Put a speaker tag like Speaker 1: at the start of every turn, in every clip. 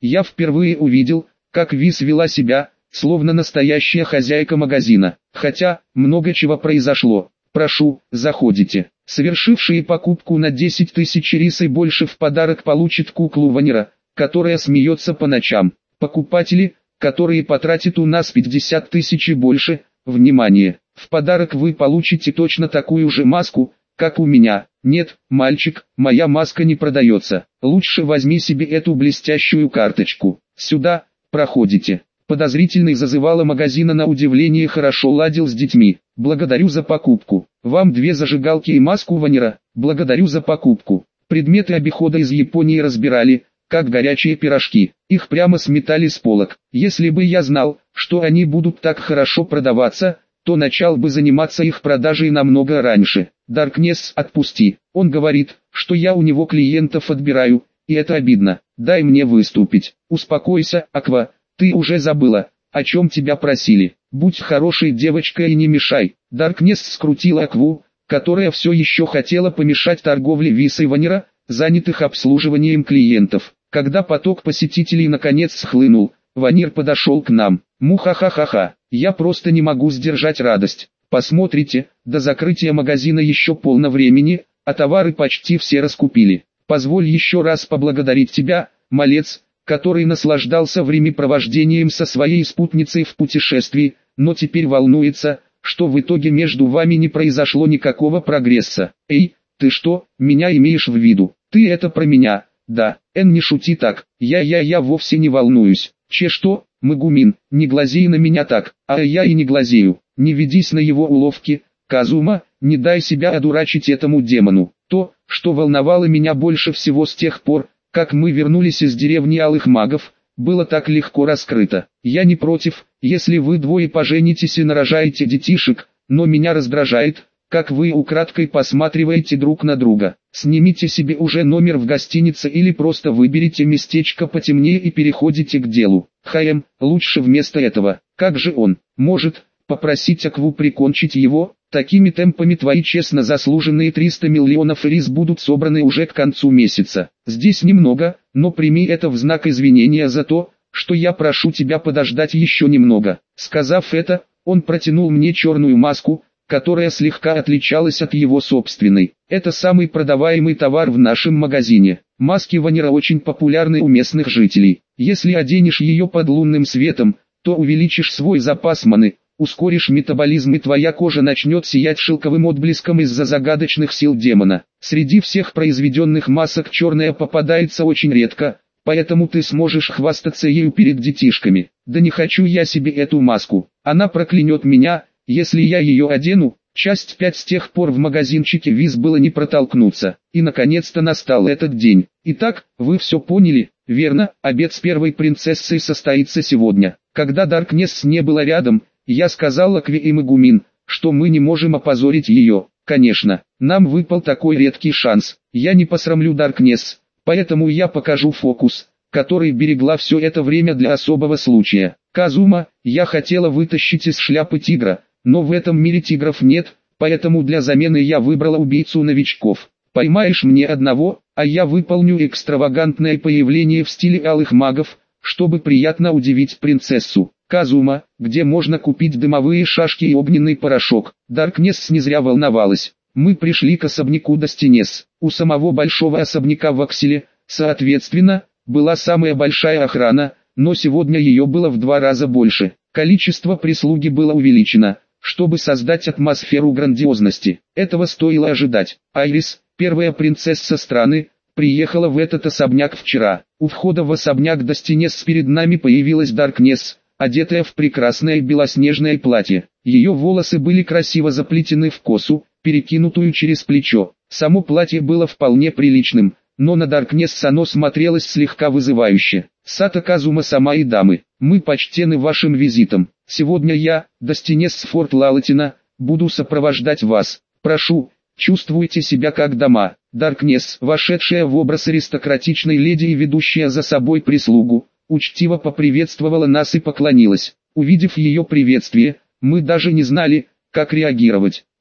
Speaker 1: Я впервые увидел, как Вис вела себя, словно настоящая хозяйка магазина. Хотя, много чего произошло. Прошу, заходите. Совершившие покупку на 10 тысяч рис и больше в подарок получат куклу Ванера, которая смеется по ночам. Покупатели, которые потратят у нас 50 тысяч и больше, внимание, в подарок вы получите точно такую же маску, как у меня. Нет, мальчик, моя маска не продается. Лучше возьми себе эту блестящую карточку. Сюда, проходите. Подозрительный зазывало магазина на удивление хорошо ладил с детьми. Благодарю за покупку. Вам 2 зажигалки и маску Ванера. Благодарю за покупку. Предметы обихода из Японии разбирали, как горячие пирожки. Их прямо сметали с полок. Если бы я знал, что они будут так хорошо продаваться, то начал бы заниматься их продажей намного раньше. Даркнесс, отпусти. Он говорит, что я у него клиентов отбираю, и это обидно. Дай мне выступить. Успокойся, Аква, ты уже забыла, о чем тебя просили. Будь хорошей девочкой и не мешай. Даркнесс скрутила Акву, которая все еще хотела помешать торговле Вис и Ванера, занятых обслуживанием клиентов. Когда поток посетителей наконец схлынул, Ванер подошел к нам. Мухахахаха, я просто не могу сдержать радость. Посмотрите, до закрытия магазина еще полно времени, а товары почти все раскупили. Позволь еще раз поблагодарить тебя, малец, который наслаждался времяпровождением со своей спутницей в путешествии, но теперь волнуется, что в итоге между вами не произошло никакого прогресса. Эй, ты что, меня имеешь в виду? Ты это про меня? Да, не шути так, я вовсе не волнуюсь. Что, Магумин, не глазей на меня так, а я и не глазею. Не ведись на его уловки, Казума, не дай себя одурачить этому демону. То, что волновало меня больше всего с тех пор, как мы вернулись из деревни Алых Магов, было так легко раскрыто. Я не против, если вы двое поженитесь и нарожаете детишек, но меня раздражает, как вы украдкой посматриваете друг на друга. Снимите себе уже номер в гостинице или просто выберите местечко потемнее и переходите к делу. Лучше вместо этого. Как же он может попросить Акву прикончить его? Такими темпами твои честно заслуженные 300 миллионов рис будут собраны уже к концу месяца. Здесь немного, но прими это в знак извинения за то, что я прошу тебя подождать еще немного. Сказав это, он протянул мне черную маску, которая слегка отличалась от его собственной. Это самый продаваемый товар в нашем магазине. Маски Ванера очень популярны у местных жителей. Если оденешь ее под лунным светом, то увеличишь свой запас маны, ускоришь метаболизм и твоя кожа начнет сиять шелковым отблеском из-за загадочных сил демона. Среди всех произведенных масок черная попадается очень редко, поэтому ты сможешь хвастаться ею перед детишками. Да не хочу я себе эту маску, она проклянет меня, если я ее одену. Часть 5. С тех пор в магазинчике Вис было не протолкнуться, и наконец-то настал этот день. Итак, вы все поняли, верно? Обед с первой принцессой состоится сегодня. Когда Даркнесс не было рядом, я сказал Акве и Магумин, что мы не можем опозорить ее. Конечно, нам выпал такой редкий шанс. Я не посрамлю Даркнесс, поэтому я покажу фокус, который берегла все это время для особого случая. Казума, я хотела вытащить из шляпы тигра, но в этом мире тигров нет, поэтому для замены я выбрала убийцу новичков. Поймаешь мне одного, а я выполню экстравагантное появление в стиле Алых Магов, чтобы приятно удивить принцессу. Казума, где можно купить дымовые шашки и огненный порошок? Даркнесс не зря волновалась. Мы пришли к особняку Достинес. У самого большого особняка в Акселе, соответственно, была самая большая охрана, но сегодня ее было в 2 раза больше. Количество прислуги было увеличено, чтобы создать атмосферу грандиозности. Этого стоило ожидать. Айрис, первая принцесса страны, приехала в этот особняк вчера. У входа в особняк Достинес перед нами появилась Даркнесс, одетая в прекрасное белоснежное платье. Ее волосы были красиво заплетены в косу, перекинутую через плечо. Само платье было вполне приличным, но на Даркнесс оно смотрелось слегка вызывающе. Сато Казума сама и дамы, мы почтены вашим визитом. Сегодня я, Достинес Форт Лалатина, буду сопровождать вас. Прошу, чувствуйте себя как дома. Даркнесс, вошедшая в образ аристократичной леди и ведущая за собой прислугу, учтиво поприветствовала нас и поклонилась. Увидев ее приветствие, мы даже не знали, как реагировать.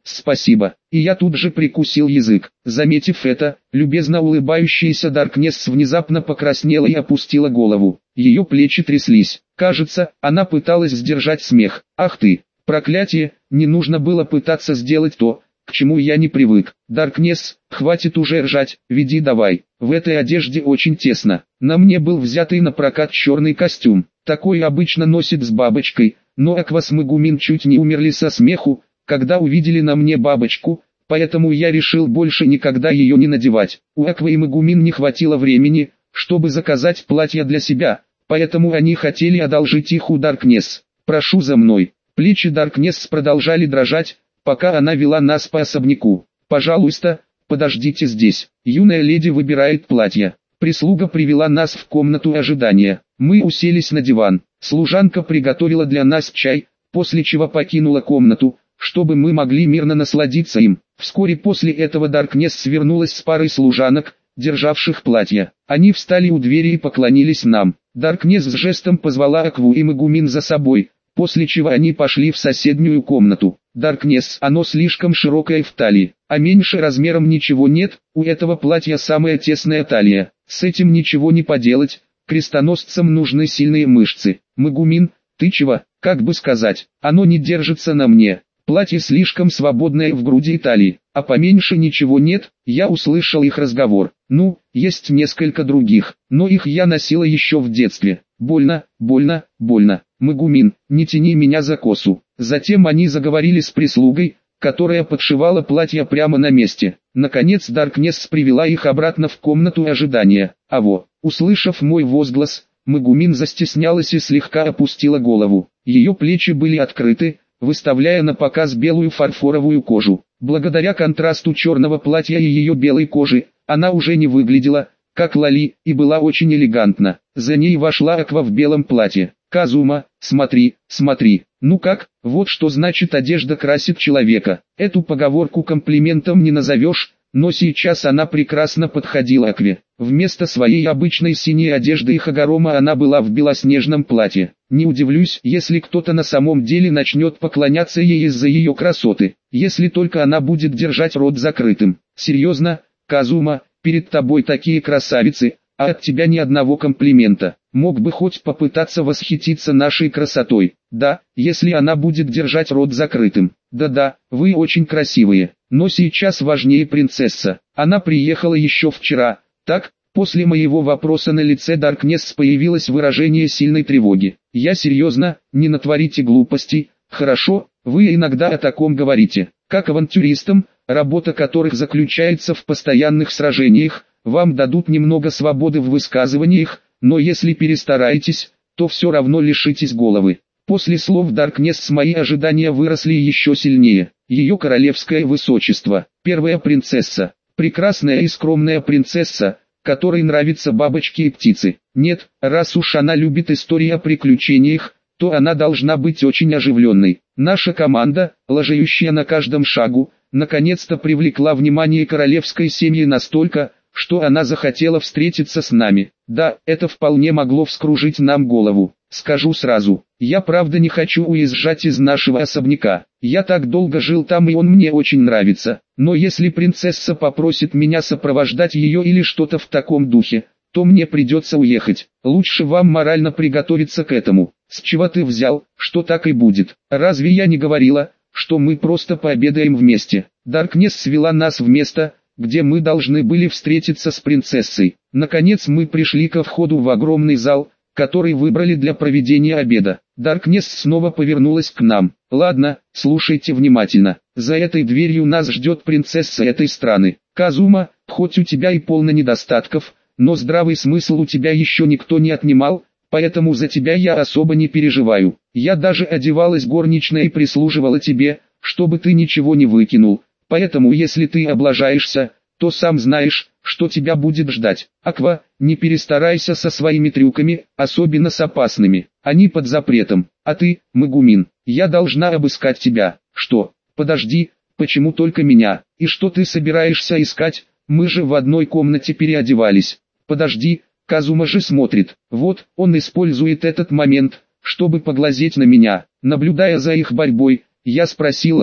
Speaker 1: спасибо. И я тут же прикусил язык. Заметив это, любезно улыбающаяся Даркнесс внезапно покраснела и опустила голову. Ее плечи тряслись. Кажется, она пыталась сдержать смех. Ах ты, проклятие, не нужно было пытаться сделать то, к чему я не привык. Даркнесс, хватит уже ржать, веди давай. В этой одежде очень тесно. На мне был взятый на прокат черный костюм. Такой обычно носит с бабочкой, но Аква с Мегумин чуть не умерли со смеху, когда увидели на мне бабочку, поэтому я решил больше никогда ее не надевать. У Аквы и Мегумин не хватило времени, чтобы заказать платье для себя, поэтому они хотели одолжить их у Даркнесс. «Прошу за мной». Плечи Даркнесс продолжали дрожать, пока она вела нас по особняку. «Пожалуйста, подождите здесь. Юная леди выбирает платье». Прислуга привела нас в комнату ожидания. Мы уселись на диван. Служанка приготовила для нас чай, после чего покинула комнату, чтобы мы могли мирно насладиться им. Вскоре после этого Даркнесс свернулась с парой служанок, державших платья. Они встали у двери и поклонились нам. Даркнесс с жестом позвала Акву и Мегумин за собой, после чего они пошли в соседнюю комнату. «Даркнесс, оно слишком широкое в талии, а меньше размером ничего нет, у этого платья самая тесная талия. С этим ничего не поделать, крестоносцам нужны сильные мышцы». «Мегумин, ты чего, как бы сказать, оно не держится на мне. Платье слишком свободное в груди и талии, а поменьше ничего нет». Я услышал их разговор. «Ну, есть несколько других, но их я носила еще в детстве. Больно, больно, больно. Мегумин, не тяни меня за косу». Затем они заговорили с прислугой, которая подшивала платье прямо на месте. Наконец Даркнесс привела их обратно в комнату ожидания. Услышав мой возглас, Мегумин застеснялась и слегка опустила голову. Ее плечи были открыты, выставляя на показ белую фарфоровую кожу. Благодаря контрасту черного платья и ее белой кожи, она уже не выглядела, как Лали, и была очень элегантна. За ней вошла Аква в белом платье. «Казума, смотри, смотри, ну как, вот что значит одежда красит человека». Эту поговорку комплиментом не назовешь, но сейчас она прекрасно подходила Акве. Вместо своей обычной синей одежды и Хагорома она была в белоснежном платье. Не удивлюсь, если кто-то на самом деле начнет поклоняться ей из-за ее красоты, если только она будет держать рот закрытым. «Серьезно, Казума, перед тобой такие красавицы, а от тебя ни одного комплимента. Мог бы хоть попытаться восхититься нашей красотой. Да, если она будет держать рот закрытым. Да-да, вы очень красивые, но сейчас важнее принцесса. Она приехала еще вчера, так?» После моего вопроса на лице Даркнесс появилось выражение сильной тревоги. «Я серьезно, не натворите глупостей, хорошо, вы иногда о таком говорите. Как авантюристам, работа которых заключается в постоянных сражениях, вам дадут немного свободы в высказываниях, но если перестараетесь, то все равно лишитесь головы». После слов Даркнесс мои ожидания выросли еще сильнее. Ее королевское высочество, первая принцесса, прекрасная и скромная принцесса, которой нравятся бабочки и птицы. Нет, раз уж она любит истории о приключениях, то она должна быть очень оживленной. Наша команда, лажающая на каждом шагу, наконец-то привлекла внимание королевской семьи настолько, что она захотела встретиться с нами. Да, это вполне могло вскружить нам голову. Скажу сразу, я правда не хочу уезжать из нашего особняка. Я так долго жил там и он мне очень нравится. Но если принцесса попросит меня сопровождать ее или что-то в таком духе, то мне придется уехать. Лучше вам морально приготовиться к этому. С чего ты взял, что так и будет? Разве я не говорила, что мы просто пообедаем вместе? Даркнесс свела нас в место, где мы должны были встретиться с принцессой. Наконец мы пришли ко входу в огромный зал, который выбрали для проведения обеда. Даркнесс снова повернулась к нам. «Ладно, слушайте внимательно. За этой дверью нас ждет принцесса этой страны. Казума, хоть у тебя и полно недостатков, но здравый смысл у тебя еще никто не отнимал, поэтому за тебя я особо не переживаю. Я даже одевалась горничной и прислуживала тебе, чтобы ты ничего не выкинул. Поэтому если ты облажаешься, то сам знаешь, что тебя будет ждать. Аква, не перестарайся со своими трюками, особенно с опасными. Они под запретом. А ты, Мегумин, я должна обыскать тебя». «Что? Подожди, почему только меня? И что ты собираешься искать? Мы же в одной комнате переодевались». «Подожди, Казума же смотрит. Вот, он использует этот момент, чтобы поглазеть на меня». Наблюдая за их борьбой, я спросил Акву: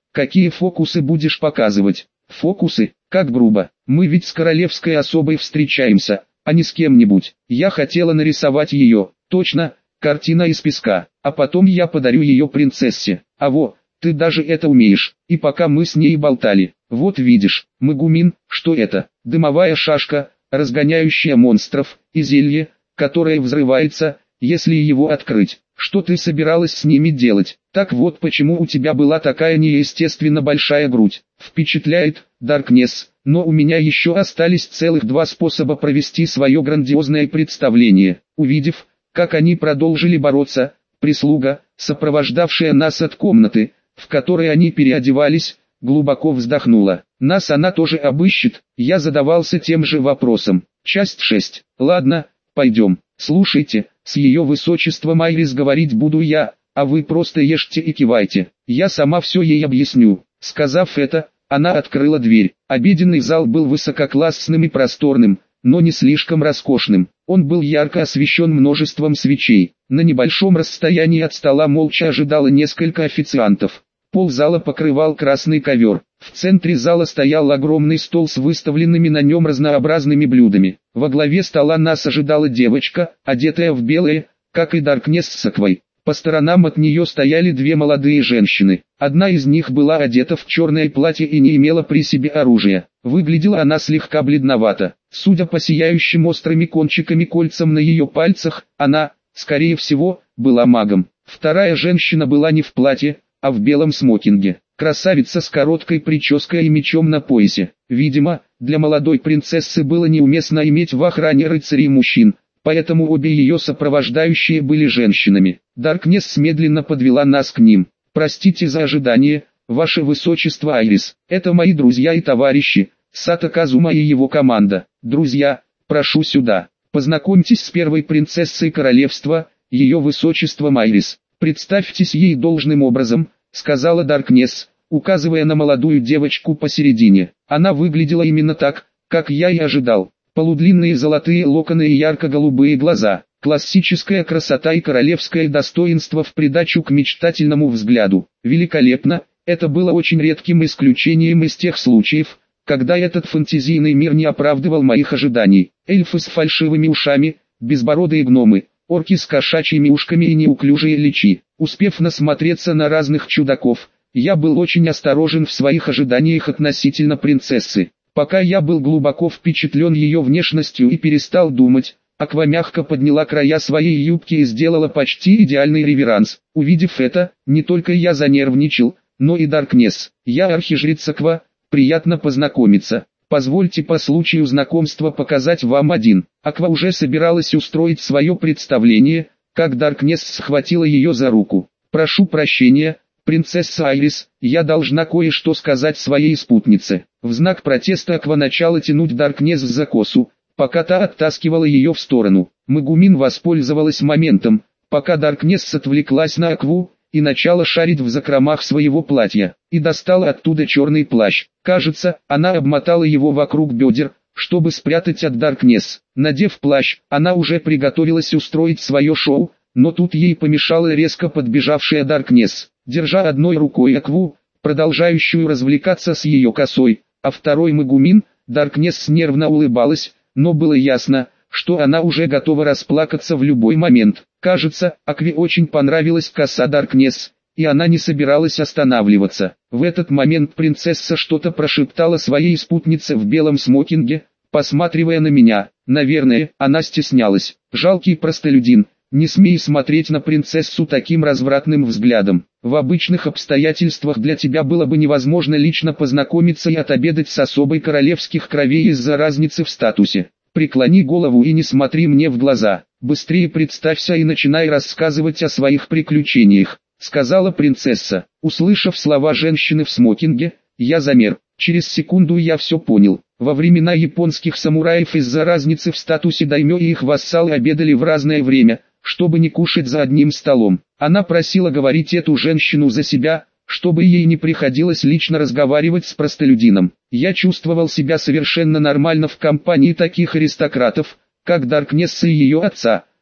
Speaker 1: Какие фокусы будешь показывать? Фокусы? Как грубо. Мы ведь с королевской особой встречаемся, а не с кем-нибудь. Я хотела нарисовать ее. Точно, картина из песка. А потом я подарю ее принцессе. А во, ты даже это умеешь. И пока мы с ней болтали. Вот видишь, Магумин, что это? Дымовая шашка, разгоняющая монстров, и зелье, которое взрывается, если его открыть. Что ты собиралась с ними делать? Так вот почему у тебя была такая неестественно большая грудь. Впечатляет, Даркнесс, но у меня еще остались целых два способа провести свое грандиозное представление. Увидев, как они продолжили бороться, прислуга, сопровождавшая нас от комнаты, в которой они переодевались, глубоко вздохнула. Нас она тоже обыщет. Я задавался тем же вопросом. Часть 6. Ладно, пойдем. Слушайте, с ее высочеством Айрис говорить буду я, а вы просто ешьте и кивайте. Я сама все ей объясню. Сказав это, она открыла дверь. Обеденный зал был высококлассным и просторным, но не слишком роскошным. Он был ярко освещен множеством свечей. На небольшом расстоянии от стола молча ожидало несколько официантов. Пол зала покрывал красный ковер. В центре зала стоял огромный стол с выставленными на нем разнообразными блюдами. Во главе стола нас ожидала девочка, одетая в белое, как и Даркнесс с Аквой. По сторонам от нее стояли две молодые женщины. Одна из них была одета в черное платье и не имела при себе оружия. Выглядела она слегка бледновато. Судя по сияющим острыми кончиками кольцам на ее пальцах, она, скорее всего, была магом. Вторая женщина была не в платье, а в белом смокинге. Красавица с короткой прической и мечом на поясе. Видимо, для молодой принцессы было неуместно иметь в охране рыцарей мужчин, поэтому обе ее сопровождающие были женщинами. Даркнесс медленно подвела нас к ним. «Простите за ожидание, ваше высочество Айрис. Это мои друзья и товарищи, Сато Казума и его команда. Друзья, прошу сюда. Познакомьтесь с первой принцессой королевства, ее высочеством Айрис. Представьтесь ей должным образом», — сказала Даркнесс, указывая на молодую девочку посередине. Она выглядела именно так, как я и ожидал. Полудлинные золотые локоны и ярко-голубые глаза. Классическая красота и королевское достоинство в придачу к мечтательному взгляду. Великолепно, это было очень редким исключением из тех случаев, когда этот фэнтезийный мир не оправдывал моих ожиданий. Эльфы с фальшивыми ушами, безбородые гномы, орки с кошачьими ушками и неуклюжие личи. Успев насмотреться на разных чудаков, я был очень осторожен в своих ожиданиях относительно принцессы. Пока я был глубоко впечатлен ее внешностью и перестал думать, Аква мягко подняла края своей юбки и сделала почти идеальный реверанс. Увидев это, не только я занервничал, но и Даркнесс. «Я архижрица Аква, приятно познакомиться. Позвольте по случаю знакомства показать вам один». Аква уже собиралась устроить свое представление, как Даркнесс схватила ее за руку. «Прошу прощения, принцесса Айрис, я должна кое-что сказать своей спутнице». В знак протеста Аква начала тянуть Даркнесс за косу, пока та оттаскивала ее в сторону. Магумин воспользовалась моментом, пока Даркнесс отвлеклась на Акву, и начала шарить в закромах своего платья, и достала оттуда черный плащ. Кажется, она обмотала его вокруг бедер, чтобы спрятать от Даркнесс. Надев плащ, она уже приготовилась устроить свое шоу, но тут ей помешала резко подбежавшая Даркнесс. Держа одной рукой Акву, продолжающую развлекаться с ее косой, а второй Магумин, Даркнесс нервно улыбалась, но было ясно, что она уже готова расплакаться в любой момент. Кажется, Акве очень понравилась коса Даркнесс, и она не собиралась останавливаться. В этот момент принцесса что-то прошептала своей спутнице в белом смокинге, посматривая на меня. Наверное, она стеснялась. «Жалкий простолюдин, не смей смотреть на принцессу таким развратным взглядом. В обычных обстоятельствах для тебя было бы невозможно лично познакомиться и отобедать с особой королевских кровей из-за разницы в статусе. Преклони голову и не смотри мне в глаза. Быстрее представься и начинай рассказывать о своих приключениях», — сказала принцесса. Услышав слова женщины в смокинге, я замер. Через секунду я все понял. Во времена японских самураев из-за разницы в статусе даймё и их вассалы обедали в разное время, чтобы не кушать за одним столом. Она просила говорить эту женщину за себя, чтобы ей не приходилось лично разговаривать с простолюдином. Я чувствовал себя совершенно нормально в компании таких аристократов, как Даркнесс и ее отца,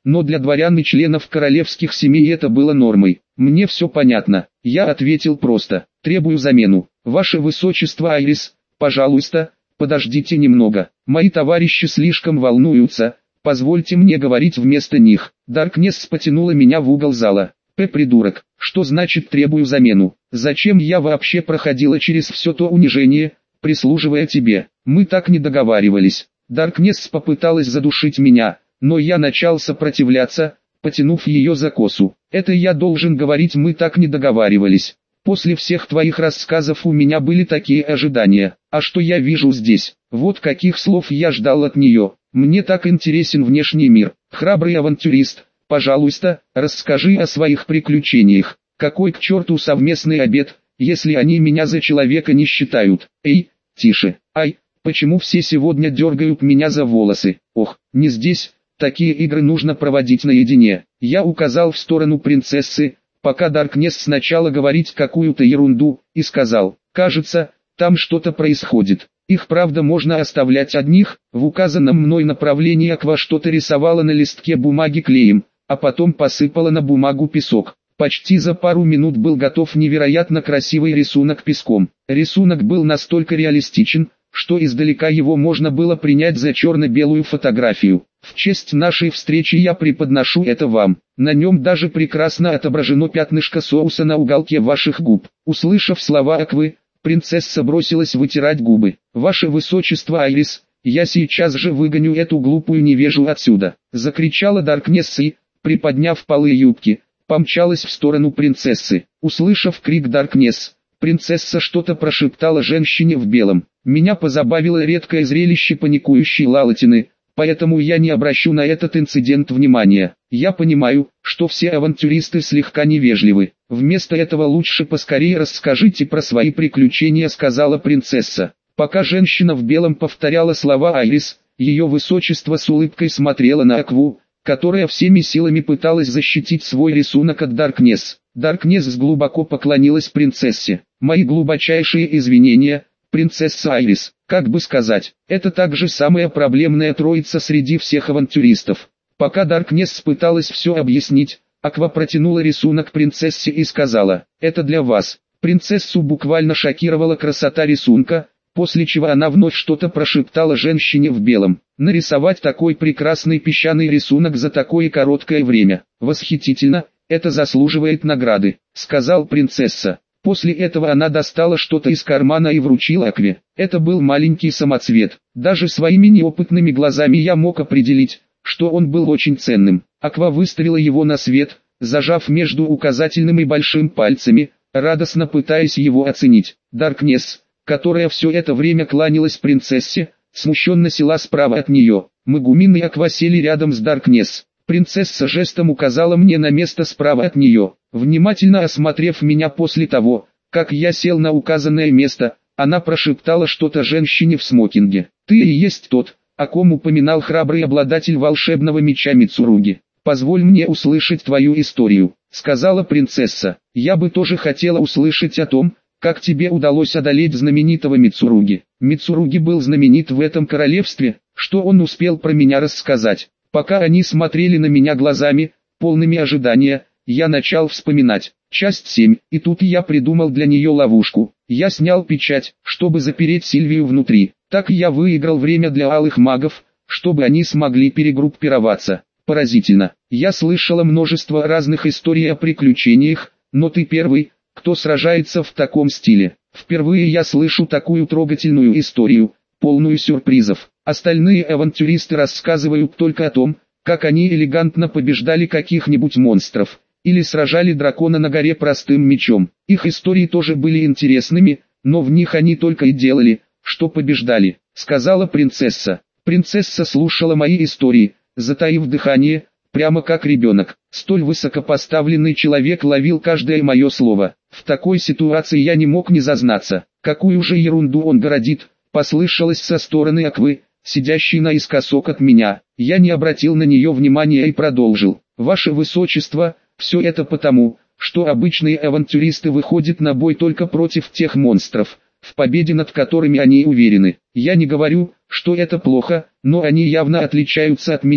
Speaker 1: но для дворян и членов королевских семей это было нормой. Мне все понятно. Я ответил просто: требую замену. Ваше высочество Айрис, пожалуйста, подождите немного. Мои товарищи слишком волнуются, позвольте мне говорить вместо них. Даркнесс потянула меня в угол зала. Придурок, что значит требую замену? Зачем я вообще проходила через все то унижение, прислуживая тебе? Мы так не договаривались. Даркнесс попыталась задушить меня, но я начал сопротивляться, потянув ее за косу. Это я должен говорить, мы так не договаривались. После всех твоих рассказов у меня были такие ожидания. А что я вижу здесь? Вот каких слов я ждал от нее. Мне так интересен внешний мир. Храбрый авантюрист, пожалуйста, расскажи о своих приключениях. Какой к черту совместный обед, если они меня за человека не считают? Эй, тише. Ай, почему все сегодня дергают меня за волосы? Ох, не здесь. Такие игры нужно проводить наедине. Я указал в сторону принцессы, пока Даркнесс сначала говорить какую-то ерунду, и сказал: кажется, там что-то происходит. Их правда можно оставлять одних? В указанном мной направлении Аква что-то рисовала на листке бумаги клеем, а потом посыпала на бумагу песок. Почти за пару минут был готов невероятно красивый рисунок песком. Рисунок был настолько реалистичен, что издалека его можно было принять за черно-белую фотографию. В честь нашей встречи я преподношу это вам. На нем даже прекрасно отображено пятнышко соуса на уголке ваших губ. Услышав слова Аквы, принцесса бросилась вытирать губы. Ваше высочество Айрис, я сейчас же выгоню эту глупую невежу отсюда, закричала Даркнесс и, приподняв полы юбки, помчалась в сторону принцессы. Услышав крик Даркнесс, принцесса что-то прошептала женщине в белом. Меня позабавило редкое зрелище паникующей Лалатины, поэтому я не обращу на этот инцидент внимания. Я понимаю, что все авантюристы слегка невежливы. Вместо этого лучше поскорее расскажите про свои приключения, сказала принцесса. Пока женщина в белом повторяла слова Айрис, ее высочество с улыбкой смотрела на Акву, которая всеми силами пыталась защитить свой рисунок от Даркнесс. Даркнесс глубоко поклонилась принцессе. Мои глубочайшие извинения, принцесса Айрис. Как бы сказать, это также самая проблемная троица среди всех авантюристов. Пока Даркнесс пыталась все объяснить, Аква протянула рисунок принцессе и сказала: это для вас. Принцессу буквально шокировала красота рисунка, после чего она вновь что-то прошептала женщине в белом. Нарисовать такой прекрасный песчаный рисунок за такое короткое время. Восхитительно, это заслуживает награды, сказал принцесса. После этого она достала что-то из кармана и вручила Акве. Это был маленький самоцвет. Даже своими неопытными глазами я мог определить, что он был очень ценным. Аква выставила его на свет, зажав между указательным и большим пальцами, радостно пытаясь его оценить. Даркнесс, которая все это время кланялась принцессе, смущенно села справа от нее. Магумин и Аква сели рядом с Даркнесс. Принцесса жестом указала мне на место справа от нее. Внимательно осмотрев меня после того, как я сел на указанное место, она прошептала что-то женщине в смокинге. «Ты и есть тот, о ком упоминал храбрый обладатель волшебного меча Мицуруги. Позволь мне услышать твою историю», — сказала принцесса. «Я бы тоже хотела услышать о том, как тебе удалось одолеть знаменитого Мицуруги». Мицуруги был знаменит в этом королевстве, что он успел про меня рассказать. Пока они смотрели на меня глазами, полными ожидания, я начал вспоминать. Часть 7, и тут я придумал для нее ловушку. Я снял печать, чтобы запереть Сильвию внутри. Так я выиграл время для алых магов, чтобы они смогли перегруппироваться. Поразительно. Я слышала множество разных историй о приключениях, но ты первый, кто сражается в таком стиле. Впервые я слышу такую трогательную историю, полную сюрпризов. Остальные авантюристы рассказывают только о том, как они элегантно побеждали каких-нибудь монстров, или сражали дракона на горе простым мечом. Их истории тоже были интересными, но в них они только и делали, что побеждали, сказала принцесса. Принцесса слушала мои истории, затаив дыхание, прямо как ребенок. Столь высокопоставленный человек ловил каждое мое слово. В такой ситуации я не мог не зазнаться. Какую же ерунду он городит, послышалось со стороны Аквы, сидящей наискосок от меня. Я не обратил на нее внимания и продолжил. Ваше Высочество, все это потому, что обычные авантюристы выходят на бой только против тех монстров, в победе над которыми они уверены. Я не говорю, что это плохо, но они явно отличаются от меня,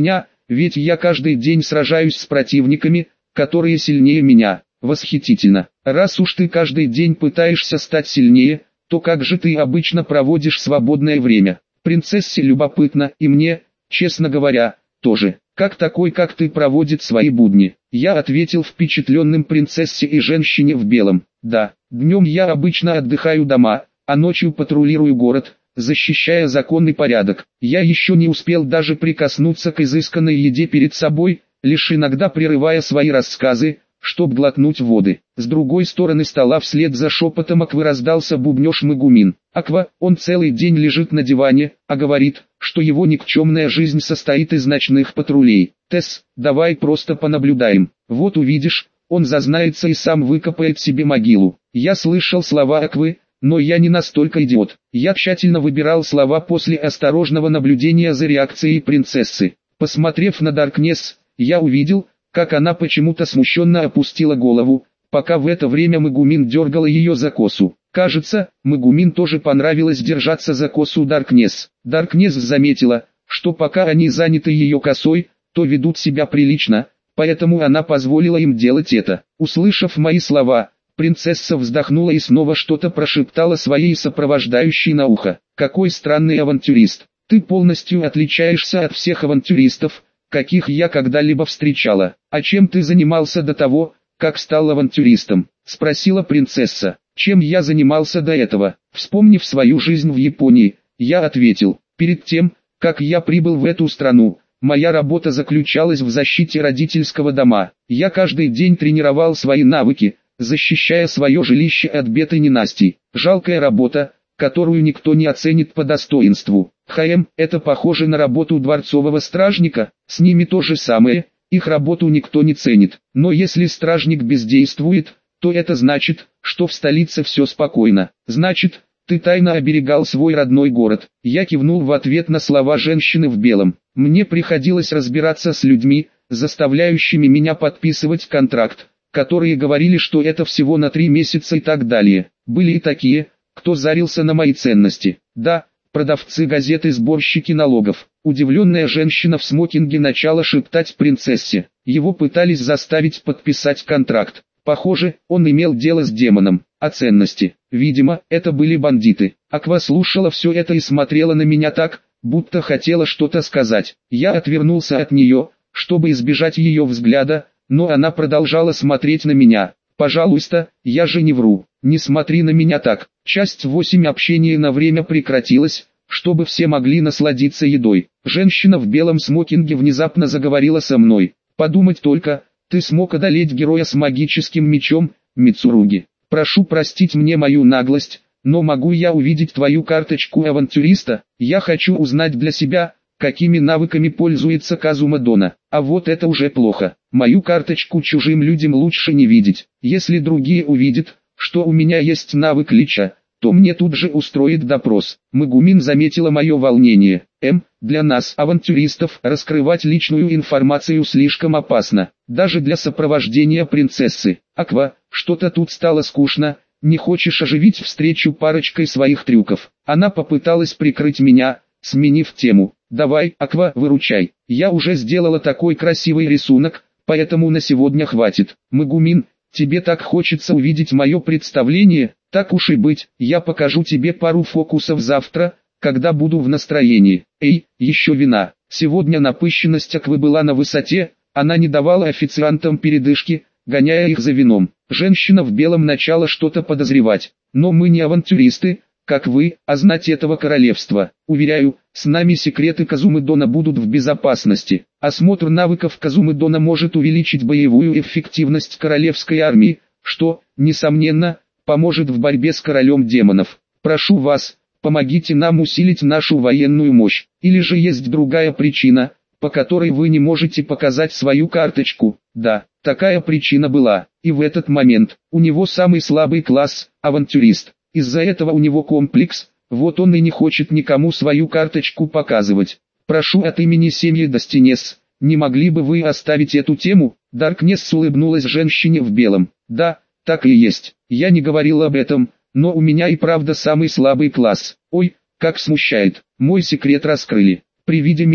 Speaker 1: ведь я каждый день сражаюсь с противниками, которые сильнее меня. Восхитительно. Раз уж ты каждый день пытаешься стать сильнее, то как же ты обычно проводишь свободное время? Принцессе любопытно, и мне, честно говоря, тоже. Как такой, как ты, проводит свои будни? Я ответил впечатленным принцессе и женщине в белом. Да, днем я обычно отдыхаю дома, а ночью патрулирую город, защищая законный порядок. Я еще не успел даже прикоснуться к изысканной еде перед собой, лишь иногда прерывая свои рассказы, чтоб глотнуть воды. С другой стороны стола вслед за шепотом Аквы раздался бубнёж Мегумин. Аква, он целый день лежит на диване, а говорит, что его никчемная жизнь состоит из ночных патрулей. Тесс, давай просто понаблюдаем. Вот увидишь, он зазнается и сам выкопает себе могилу. Я слышал слова Аквы, но я не настолько идиот. Я тщательно выбирал слова после осторожного наблюдения за реакцией принцессы. Посмотрев на Даркнесс, я увидел, как она почему-то смущенно опустила голову, пока в это время Мегумин дергала ее за косу. Кажется, Мегумин тоже понравилось держаться за косу Даркнесс. Даркнесс заметила, что пока они заняты ее косой, то ведут себя прилично, поэтому она позволила им делать это. Услышав мои слова, принцесса вздохнула и снова что-то прошептала своей сопровождающей на ухо. «Какой странный авантюрист! Ты полностью отличаешься от всех авантюристов, каких я когда-либо встречала. А чем ты занимался до того, как стал авантюристом?» — спросила принцесса. «Чем я занимался до этого?» Вспомнив свою жизнь в Японии, я ответил. «Перед тем, как я прибыл в эту страну, моя работа заключалась в защите родительского дома. Я каждый день тренировал свои навыки, защищая свое жилище от бед и ненастий. Жалкая работа, которую никто не оценит по достоинству. Это похоже на работу дворцового стражника, с ними то же самое, их работу никто не ценит. Но если стражник бездействует, то это значит, что в столице все спокойно. Значит, ты тайно оберегал свой родной город». Я кивнул в ответ на слова женщины в белом. Мне приходилось разбираться с людьми, заставляющими меня подписывать контракт, которые говорили, что это всего на 3 месяца и так далее. Были и такие, кто зарился на мои ценности. Да, продавцы газеты, сборщики налогов. Удивленная женщина в смокинге начала шептать принцессе. Его пытались заставить подписать контракт. Похоже, он имел дело с демоном. А ценности? Видимо, это были бандиты. Аква слушала все это и смотрела на меня так, будто хотела что-то сказать. Я отвернулся от нее, чтобы избежать ее взгляда, но она продолжала смотреть на меня. «Пожалуйста, я же не вру. Не смотри на меня так». Часть 8 общения на время прекратилась, чтобы все могли насладиться едой. Женщина в белом смокинге внезапно заговорила со мной. «Подумать только, ты смог одолеть героя с магическим мечом, Мицуруги. Прошу простить мне мою наглость, но могу я увидеть твою карточку авантюриста? Я хочу узнать для себя, какими навыками пользуется Казума Дона. А вот это уже плохо. Мою карточку чужим людям лучше не видеть. Если другие увидят, что у меня есть навык лича, то мне тут же устроит допрос». Мегумин заметила мое волнение. Для нас, авантюристов, раскрывать личную информацию слишком опасно, даже для сопровождения принцессы. Аква, что-то тут стало скучно, не хочешь оживить встречу парочкой своих трюков?» Она попыталась прикрыть меня, сменив тему. «Давай, Аква, выручай. Я уже сделала такой красивый рисунок, поэтому на сегодня хватит». Мегумин, тебе так хочется увидеть мое представление? Так уж и быть, я покажу тебе пару фокусов завтра, когда буду в настроении. Эй, еще вина. Сегодня напыщенность Аквы была на высоте, она не давала официантам передышки, гоняя их за вином. Женщина в белом начала что-то подозревать. «Но мы не авантюристы, как вы, а знать этого королевства. Уверяю, с нами секреты Казумы Дона будут в безопасности. Осмотр навыков Казумы Дона может увеличить боевую эффективность королевской армии, что, несомненно, поможет в борьбе с королем демонов. Прошу вас, помогите нам усилить нашу военную мощь. Или же есть другая причина, по которой вы не можете показать свою карточку?» Да, такая причина была. И в этот момент, у него самый слабый класс, авантюрист. Из-за этого у него комплекс, вот он и не хочет никому свою карточку показывать. «Прошу от имени семьи Достинес, не могли бы вы оставить эту тему?» Даркнесс улыбнулась женщине в белом. «Да, так и есть. Я не говорил об этом, но у меня и правда самый слабый класс. Ой, как смущает. Мой секрет раскрыли». При виде меня,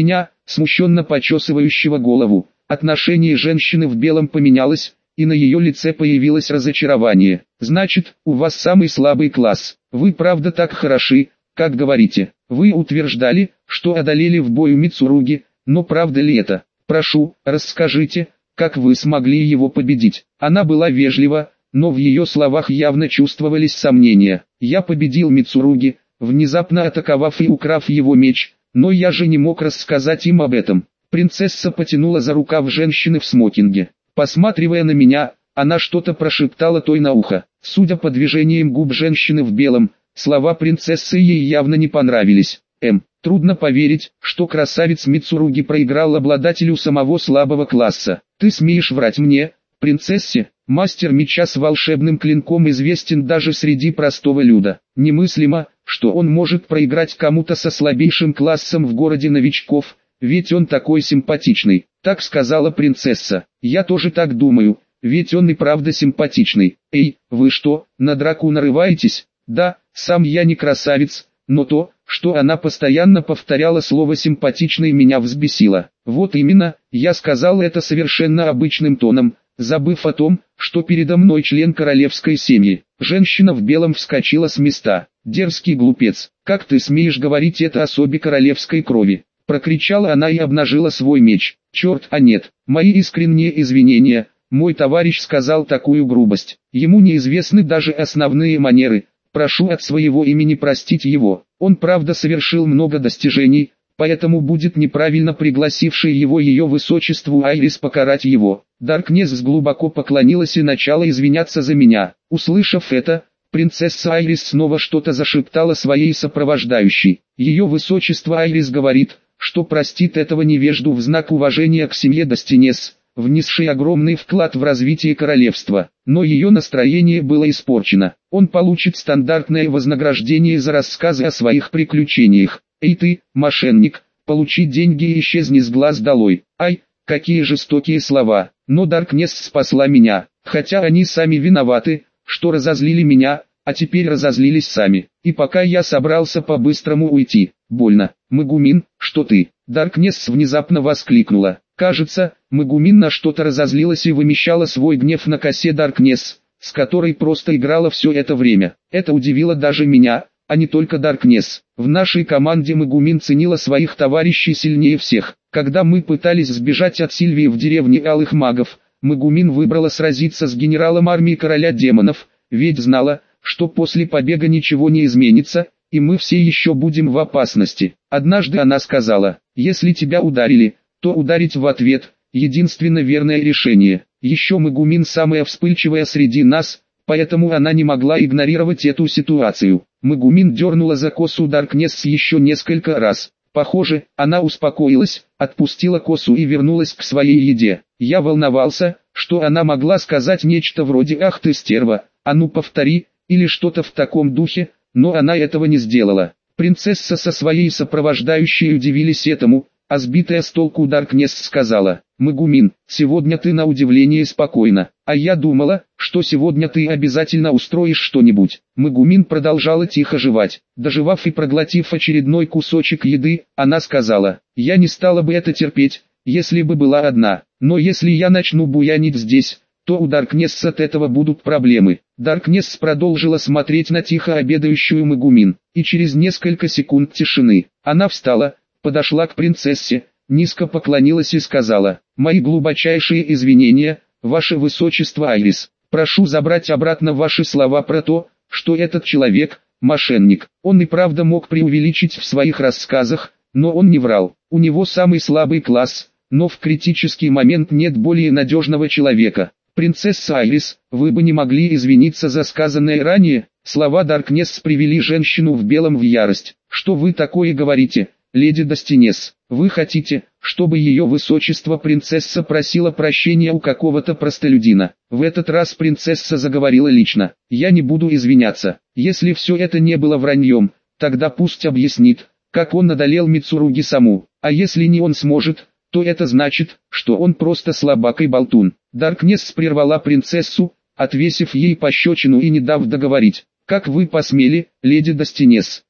Speaker 1: смущенно почесывающего голову. Отношение женщины в белом поменялось, и на ее лице появилось разочарование. «Значит, у вас самый слабый класс. Вы правда так хороши, как говорите. Вы утверждали, что одолели в бою Мицуруги, но правда ли это? Прошу, расскажите, как вы смогли его победить?» Она была вежлива, но в ее словах явно чувствовались сомнения. «Я победил Мицуруги, внезапно атаковав и украв его меч, но я же не мог рассказать им об этом». Принцесса потянула за рукав женщины в смокинге. Посматривая на меня, она что-то прошептала той на ухо. Судя по движениям губ женщины в белом, слова принцессы ей явно не понравились. Трудно поверить, что красавец Мицуруги проиграл обладателю самого слабого класса. Ты смеешь врать мне, принцессе? Мастер меча с волшебным клинком известен даже среди простого люда. Немыслимо, что он может проиграть кому-то со слабейшим классом в городе новичков, ведь он такой симпатичный. Так сказала принцесса. Я тоже так думаю, ведь он и правда симпатичный. Эй, вы что, на драку нарываетесь? Да, сам я не красавец, но то, что она постоянно повторяла слово «симпатичный», меня взбесило. Вот именно, я сказал это совершенно обычным тоном, забыв о том, что передо мной член королевской семьи. Женщина в белом вскочила с места. «Дерзкий глупец, как ты смеешь говорить это особе королевской крови?» Прокричала она и обнажила свой меч. «Черт, а нет, мои искренние извинения, мой товарищ сказал такую грубость. Ему неизвестны даже основные манеры. Прошу от своего имени простить его. Он правда совершил много достижений, поэтому будет неправильно пригласившей его ее высочеству Айрис покарать его». Даркнесс глубоко поклонилась и начала извиняться за меня. Услышав это, принцесса Айрис снова что-то зашептала своей сопровождающей. Ее высочество Айрис говорит, что простит этого невежду в знак уважения к семье Достинес, внесший огромный вклад в развитие королевства. Но ее настроение было испорчено. Он получит стандартное вознаграждение за рассказы о своих приключениях. «Эй ты, мошенник, получи деньги и исчезни с глаз долой». Ай, какие жестокие слова. Но Даркнесс спасла меня, хотя они сами виноваты, что разозлили меня, а теперь разозлились сами. И пока я собрался по-быстрому уйти, больно. «Магумин, что ты?» Даркнесс внезапно воскликнула. Кажется, Магумин на что-то разозлилась и вымещала свой гнев на косе Даркнесс, с которой просто играла все это время. Это удивило даже меня, а не только Даркнесс. В нашей команде Магумин ценила своих товарищей сильнее всех. Когда мы пытались сбежать от Сильвии в деревне Алых Магов, Магумин выбрала сразиться с генералом армии короля демонов, ведь знала, что после побега ничего не изменится, и мы все еще будем в опасности. Однажды она сказала: «Если тебя ударили, то ударить в ответ – единственно верное решение». Еще Магумин самая вспыльчивая среди нас, поэтому она не могла игнорировать эту ситуацию. Магумин дернула за косу Даркнесс еще несколько раз. Похоже, она успокоилась, отпустила косу и вернулась к своей еде. Я волновался, что она могла сказать нечто вроде «Ах ты стерва, а ну повтори», или что-то в таком духе, но она этого не сделала. Принцесса со своей сопровождающей удивились этому, а сбитая с толку Даркнесс сказала: «Магумин, сегодня ты на удивление спокойна, а я думала, что сегодня ты обязательно устроишь что-нибудь». Магумин продолжала тихо жевать. Дожевав и проглотив очередной кусочек еды, она сказала: «Я не стала бы это терпеть, если бы была одна, но если я начну буянить здесь, то у Даркнесс от этого будут проблемы». Даркнесс продолжила смотреть на тихо обедающую Магумин, и через несколько секунд тишины, она встала, подошла к принцессе, низко поклонилась и сказала: «Мои глубочайшие извинения, ваше высочество Айрис. Прошу забрать обратно ваши слова про то, что этот человек – мошенник. Он и правда мог преувеличить в своих рассказах, но он не врал. У него самый слабый класс, но в критический момент нет более надежного человека». «Принцесса Айрис, вы бы не могли извиниться за сказанное ранее?» Слова Даркнесс привели женщину в белом в ярость. «Что вы такое говорите, леди Достинес? Вы хотите, чтобы ее высочество принцесса просила прощения у какого-то простолюдина?» В этот раз принцесса заговорила лично. «Я не буду извиняться. Если все это не было враньем, тогда пусть объяснит, как он одолел Мицуруги саму. А если не он сможет, то это значит, что он просто слабак и болтун». Даркнесс прервала принцессу, отвесив ей пощечину и не дав договорить. «Как вы посмели, леди Достинес,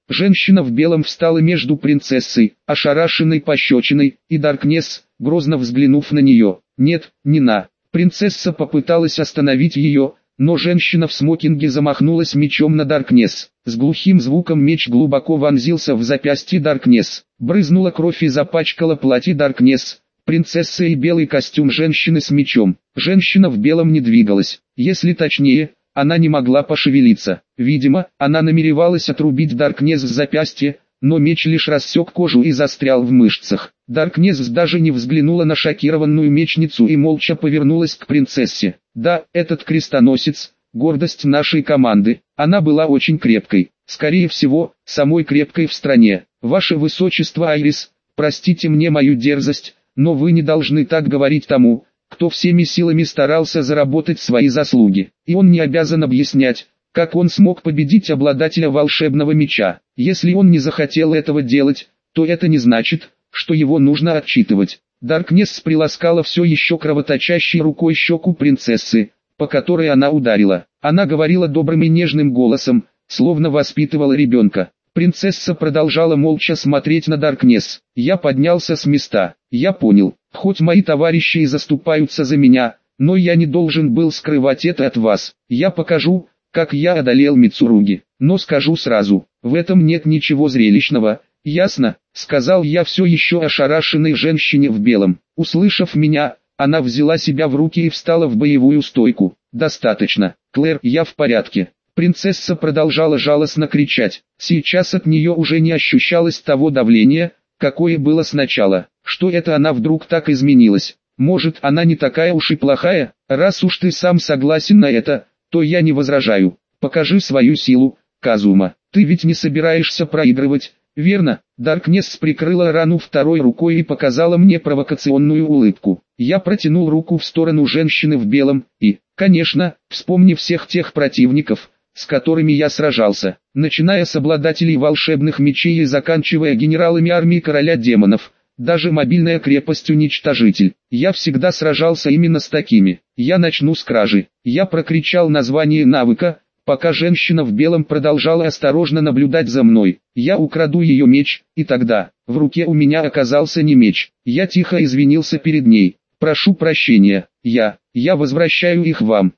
Speaker 1: Женщина в белом встала между принцессой, ошарашенной пощечиной, и Даркнесс, грозно взглянув на нее. «Нет, не на». Принцесса попыталась остановить ее, но женщина в смокинге замахнулась мечом на Даркнесс. С глухим звуком меч глубоко вонзился в запястье Даркнесс. Брызнула кровь и запачкала платье Даркнесс. Принцесса и белый костюм женщины с мечом. Женщина в белом не двигалась. Если точнее, она не могла пошевелиться. Видимо, она намеревалась отрубить Даркнесс с запястья, но меч лишь рассек кожу и застрял в мышцах. Даркнесс даже не взглянула на шокированную мечницу и молча повернулась к принцессе. «Да, этот крестоносец – гордость нашей команды. Она была очень крепкой. Скорее всего, самой крепкой в стране. Ваше Высочество Айрис, простите мне мою дерзость, но вы не должны так говорить тому, кто всеми силами старался заработать свои заслуги. И он не обязан объяснять, как он смог победить обладателя волшебного меча. Если он не захотел этого делать, то это не значит, что его нужно отчитывать». Даркнесс приласкала все еще кровоточащей рукой щеку принцессы, по которой она ударила. Она говорила добрым и нежным голосом, словно воспитывала ребенка. Принцесса продолжала молча смотреть на Даркнесс. Я поднялся с места. Я понял, хоть мои товарищи и заступаются за меня, но я не должен был скрывать это от вас. Я покажу, как я одолел Мицуруги. Но скажу сразу, в этом нет ничего зрелищного. «Ясно», — сказал я все еще ошарашенной женщине в белом. Услышав меня, она взяла себя в руки и встала в боевую стойку. «Достаточно, Клэр, я в порядке». Принцесса продолжала жалостно кричать. Сейчас от нее уже не ощущалось того давления, какое было сначала. Что это она вдруг так изменилась? Может, она не такая уж и плохая? Раз уж ты сам согласен на это, то я не возражаю. Покажи свою силу, Казума. Ты ведь не собираешься проигрывать, верно? Даркнесс прикрыла рану второй рукой и показала мне провокационную улыбку. Я протянул руку в сторону женщины в белом и, конечно, вспомнив всех тех противников, с которыми я сражался, начиная с обладателей волшебных мечей и заканчивая генералами армии короля демонов, даже мобильная крепость-уничтожитель. Я всегда сражался именно с такими. Я начну с кражи. Я прокричал название навыка, пока женщина в белом продолжала осторожно наблюдать за мной. Я украду ее меч, и тогда, в руке у меня оказался не меч. Я тихо извинился перед ней. «Прошу прощения, я возвращаю их вам».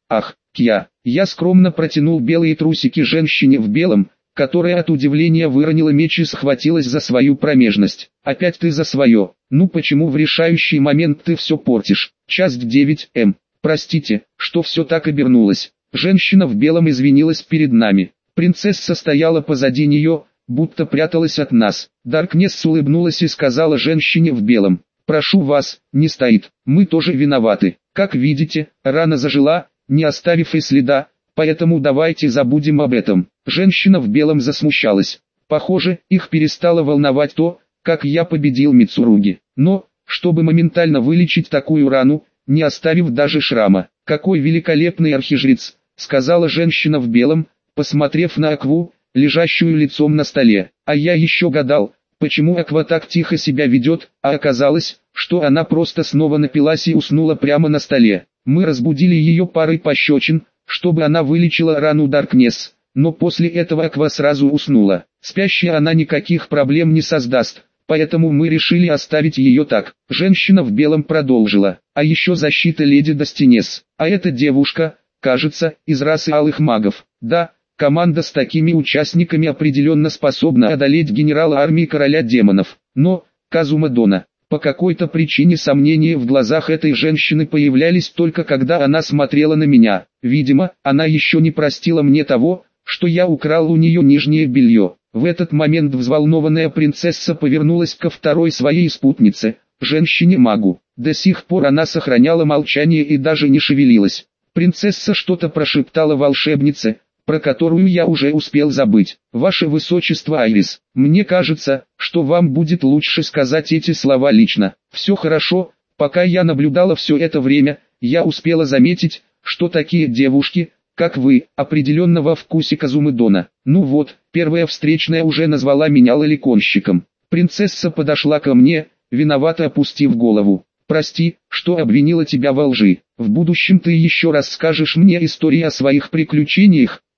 Speaker 1: Кья. Я скромно протянул белые трусики женщине в белом, которая от удивления выронила меч и схватилась за свою промежность. «Опять ты за свое. Ну почему в решающий момент ты все портишь?» Часть 9. Простите, что все так обернулось. Женщина в белом извинилась перед нами. Принцесса стояла позади нее, будто пряталась от нас. Даркнесс улыбнулась и сказала женщине в белом: «Прошу вас, не стоит, мы тоже виноваты. Как видите, рана зажила, не оставив и следа, поэтому давайте забудем об этом». Женщина в белом засмущалась. Похоже, их перестало волновать то, как я победил Мицуруги. Но, чтобы моментально вылечить такую рану, не оставив даже шрама. «Какой великолепный архижрец», — сказала женщина в белом, посмотрев на Акву, лежащую лицом на столе. А я еще гадал, почему Аква так тихо себя ведет, а оказалось, что она просто снова напилась и уснула прямо на столе. Мы разбудили ее парой пощечин, чтобы она вылечила рану Даркнесс, но после этого Аква сразу уснула. Спящая она никаких проблем не создаст, поэтому мы решили оставить ее так. Женщина в белом продолжила: «А еще защита леди Достинес. А эта девушка, кажется, из расы алых магов. Да, команда с такими участниками определенно способна одолеть генерала армии короля демонов. Но, Казума Дона». По какой-то причине сомнения в глазах этой женщины появлялись только когда она смотрела на меня. Видимо, она еще не простила мне того, что я украл у нее нижнее белье. В этот момент взволнованная принцесса повернулась ко второй своей спутнице, женщине-магу. До сих пор она сохраняла молчание и даже не шевелилась. Принцесса что-то прошептала волшебнице, про которую я уже успел забыть. «Ваше Высочество Айрис, мне кажется, что вам будет лучше сказать эти слова лично». «Все хорошо, пока я наблюдала все это время, я успела заметить, что такие девушки, как вы, определенно во вкусе Казумы Дона. Ну вот, первая встречная уже назвала меня лоликонщиком». Принцесса подошла ко мне, виновато опустив голову. «Прости, что обвинила тебя во лжи. В будущем ты еще раз скажешь мне истории о своих приключениях,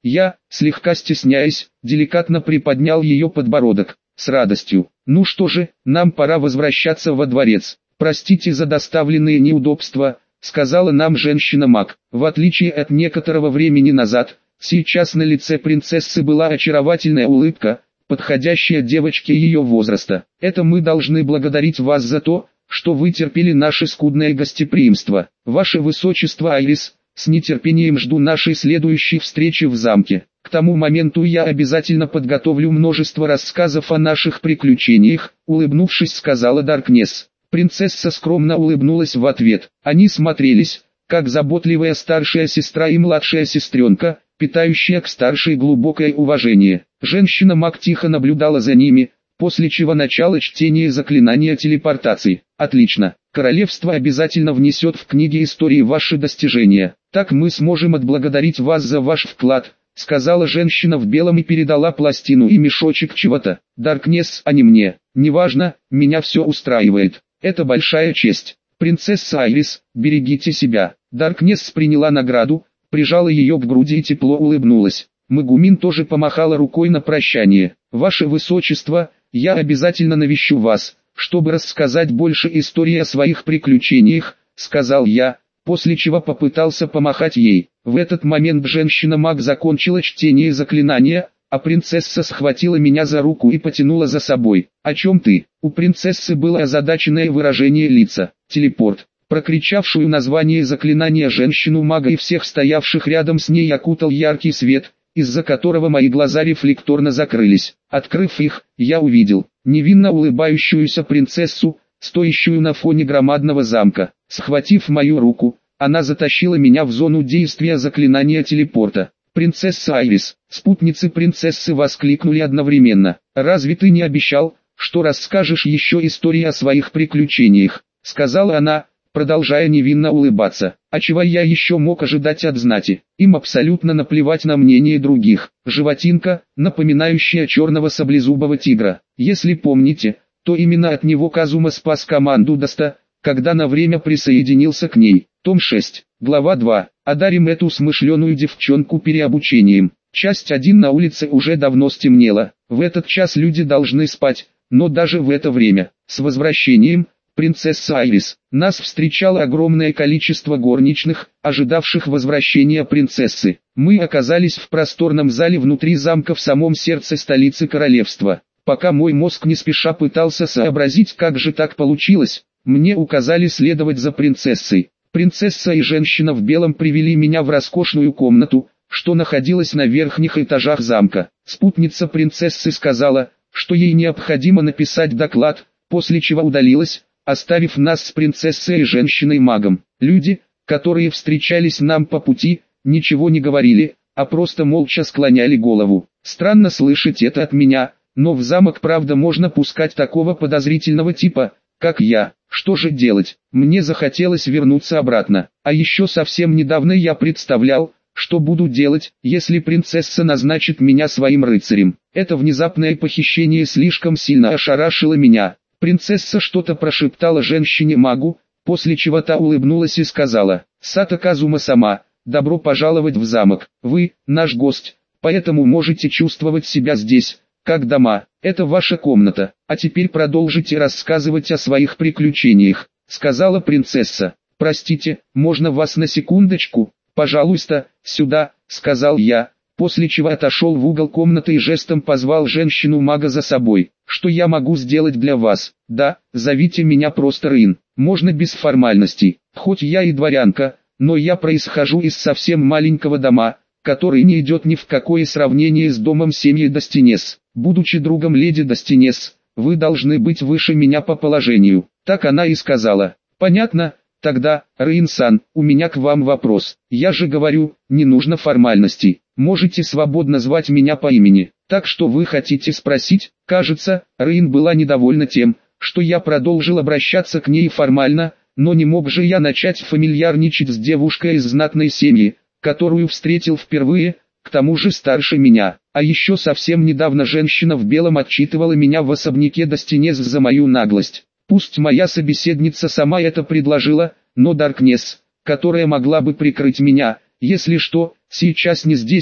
Speaker 1: Я, слегка стесняясь, деликатно приподнял ее подбородок. С радостью. Ну что же, нам пора возвращаться во дворец. Простите за доставленные неудобства, сказала нам женщина-маг. В отличие от некоторого времени назад, сейчас на лице принцессы была очаровательная улыбка, подходящая девочке ее возраста. Это мы должны благодарить вас за то, что вы терпели наше скудное гостеприимство. Ваше Высочество Айрис, с нетерпением жду нашей следующей встречи в замке. К тому моменту я обязательно подготовлю множество рассказов о наших приключениях, улыбнувшись, сказала Даркнесс. Принцесса скромно улыбнулась в ответ. Они смотрелись, как заботливая старшая сестра и младшая сестренка, питающая к старшей глубокое уважение. Женщина-маг тихо наблюдала за ними, после чего начало чтение заклинания телепортации. Отлично. Королевство обязательно внесет в книги истории ваши достижения. Так мы сможем отблагодарить вас за ваш вклад, сказала женщина в белом и передала пластину и мешочек чего-то. Даркнесс, а не мне. Неважно, меня все устраивает. Это большая честь. Принцесса Айрис, берегите себя. Даркнесс приняла награду, прижала ее к груди и тепло улыбнулась. Мегумин тоже помахала рукой на прощание. Ваше Высочество, я обязательно навещу вас, чтобы рассказать больше истории о своих приключениях, сказал я, после чего попытался помахать ей. В этот момент женщина-маг закончила чтение заклинания, а принцесса схватила меня за руку и потянула за собой. «О чем ты?» У принцессы было озадаченное выражение лица. «Телепорт». Прокричавшую название заклинания женщину-мага и всех стоявших рядом с ней окутал яркий свет, из-за которого мои глаза рефлекторно закрылись. Открыв их, я увидел невинно улыбающуюся принцессу, стоящую на фоне громадного замка. Схватив мою руку, она затащила меня в зону действия заклинания телепорта. «Принцесса Айрис!» Спутницы принцессы воскликнули одновременно. «Разве ты не обещал, что расскажешь еще истории о своих приключениях?» Сказала она, продолжая невинно улыбаться. «А чего я еще мог ожидать от знати? Им абсолютно наплевать на мнение других». Животинка, напоминающая черного саблезубого тигра. Если помните, то именно от него Казума спас команду Даста, когда на время присоединился к ней. Том 6, глава 2. Одарим эту смышленую девчонку переобучением. Часть 1. На улице уже давно стемнело. В этот час люди должны спать, но даже в это время. С возвращением, принцесса Айрис. Нас встречало огромное количество горничных, ожидавших возвращения принцессы. Мы оказались в просторном зале внутри замка в самом сердце столицы королевства. Пока мой мозг не спеша пытался сообразить, как же так получилось, мне указали следовать за принцессой. Принцесса и женщина в белом привели меня в роскошную комнату, что находилась на верхних этажах замка. Спутница принцессы сказала, что ей необходимо написать доклад, после чего удалилась, оставив нас с принцессой и женщиной-магом. Люди, которые встречались нам по пути, ничего не говорили, а просто молча склоняли голову. Странно слышать это от меня, но в замок правда можно пускать такого подозрительного типа, как я. Что же делать? Мне захотелось вернуться обратно. А еще совсем недавно я представлял, что буду делать, если принцесса назначит меня своим рыцарем. Это внезапное похищение слишком сильно ошарашило меня. Принцесса что-то прошептала женщине-магу, после чего та улыбнулась и сказала: «Сато Казума-сама, добро пожаловать в замок. Вы, наш гость, поэтому можете чувствовать себя здесь, как дома. Это ваша комната. А теперь продолжите рассказывать о своих приключениях», — сказала принцесса. «Простите, можно вас на секундочку? Пожалуйста, сюда», — сказал я, после чего отошел в угол комнаты и жестом позвал женщину-мага за собой. «Что я могу сделать для вас?» «Да, зовите меня просто Рин. Можно без формальностей. Хоть я и дворянка, но я происхожу из совсем маленького дома, который не идет ни в какое сравнение с домом семьи Достинес. Будучи другом леди Достинес, вы должны быть выше меня по положению». Так она и сказала. «Понятно. Тогда, Рейн-сан, у меня к вам вопрос. Я же говорю, не нужно формальностей. Можете свободно звать меня по имени. Так что вы хотите спросить?» Кажется, Рейн была недовольна тем, что я продолжил обращаться к ней формально, но не мог же я начать фамильярничать с девушкой из знатной семьи, которую встретил впервые, к тому же старше меня. А еще совсем недавно женщина в белом отчитывала меня в особняке Достинес за мою наглость. Пусть моя собеседница сама это предложила, но Даркнесс, которая могла бы прикрыть меня, если что, сейчас не здесь,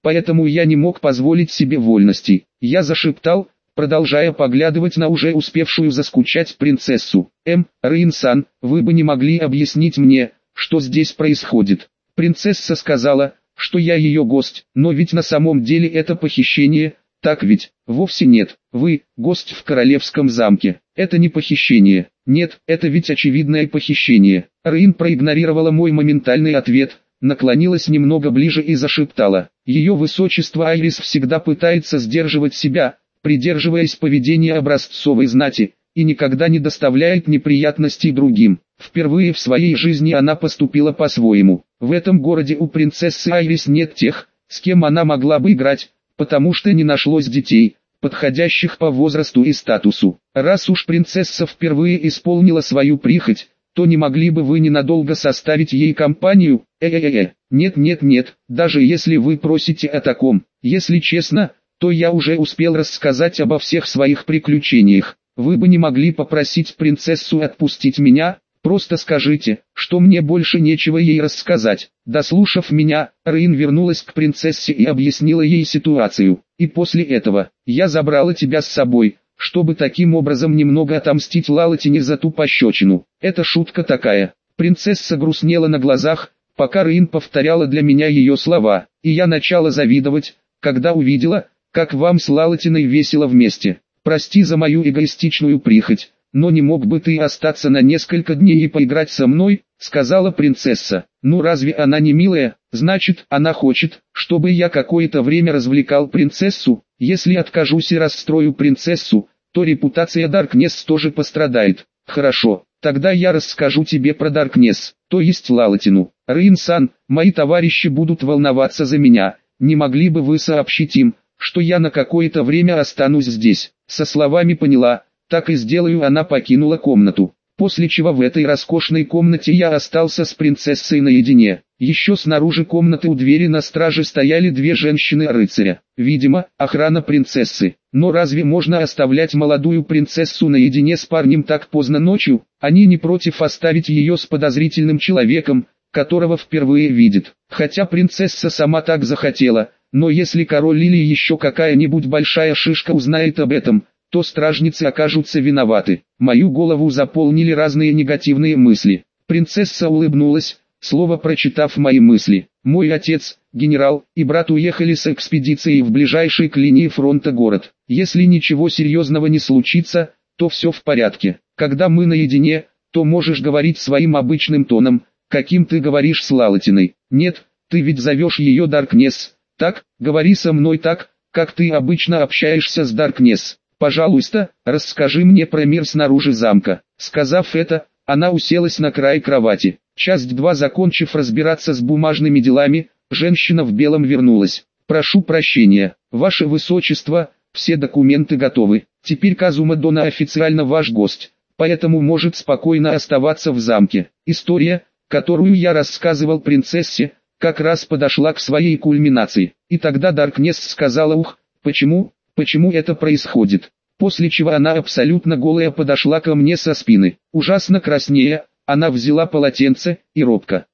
Speaker 1: поэтому я не мог позволить себе вольностей. Я зашептал, продолжая поглядывать на уже успевшую заскучать принцессу. Рейн-сан, вы бы не могли объяснить мне, что здесь происходит? Принцесса сказала, что я ее гость, но ведь на самом деле это похищение, так ведь? Вовсе нет, вы, гость в королевском замке, это не похищение. Нет, это ведь очевидное похищение. Рейн проигнорировала мой моментальный ответ, наклонилась немного ближе и зашептала. Ее высочество Айрис всегда пытается сдерживать себя, придерживаясь поведения образцовой знати, и никогда не доставляет неприятностей другим. Впервые в своей жизни она поступила по-своему. В этом городе у принцессы Айрис нет тех, с кем она могла бы играть, потому что не нашлось детей, подходящих по возрасту и статусу. Раз уж принцесса впервые исполнила свою прихоть, то не могли бы вы ненадолго составить ей компанию? Нет, даже если вы просите о таком. Если честно, то я уже успел рассказать обо всех своих приключениях. Вы бы не могли попросить принцессу отпустить меня? Просто скажите, что мне больше нечего ей рассказать. Дослушав меня, Рейн вернулась к принцессе и объяснила ей ситуацию. И после этого, я забрала тебя с собой, чтобы таким образом немного отомстить Лалатине за ту пощечину. Это шутка такая. Принцесса грустнела на глазах, пока Рейн повторяла для меня ее слова, и я начала завидовать, когда увидела, как вам с Лалатиной весело вместе. Прости за мою эгоистичную прихоть, но не мог бы ты остаться на несколько дней и поиграть со мной, сказала принцесса. Ну разве она не милая? Значит, она хочет, чтобы я какое-то время развлекал принцессу. Если откажусь и расстрою принцессу, то репутация Даркнесс тоже пострадает. Хорошо, тогда я расскажу тебе про Даркнесс, то есть Лалатину. Рейн-сан, мои товарищи будут волноваться за меня. Не могли бы вы сообщить им, что я на какое-то время останусь здесь? Со словами поняла. Так и сделаю. Она покинула комнату, после чего в этой роскошной комнате я остался с принцессой наедине. Еще снаружи комнаты у двери на страже стояли две женщины-рыцаря, видимо, охрана принцессы. Но разве можно оставлять молодую принцессу наедине с парнем так поздно ночью? Они не против оставить ее с подозрительным человеком, которого впервые видит. Хотя принцесса сама так захотела, но если король или еще какая-нибудь большая шишка узнает об этом, то стражницы окажутся виноваты. Мою голову заполнили разные негативные мысли. Принцесса улыбнулась, словно прочитав мои мысли. Мой отец, генерал, и брат уехали с экспедицией в ближайший к линии фронта город. Если ничего серьезного не случится, то все в порядке. Когда мы наедине, то можешь говорить своим обычным тоном, каким ты говоришь с Лалатиной. Нет, ты ведь зовешь ее Даркнесс. Так, говори со мной так, как ты обычно общаешься с Даркнесс. Пожалуйста, расскажи мне про мир снаружи замка. Сказав это, она уселась на край кровати. Часть 2. Закончив разбираться с бумажными делами, женщина в белом вернулась. Прошу прощения, ваше высочество, все документы готовы. Теперь Казума Дона официально ваш гость, поэтому может спокойно оставаться в замке. История, которую я рассказывал принцессе, как раз подошла к своей кульминации. И тогда Даркнесс сказала: ух, почему это происходит? После чего она абсолютно голая подошла ко мне со спины. Ужасно краснея, она взяла полотенце и робко,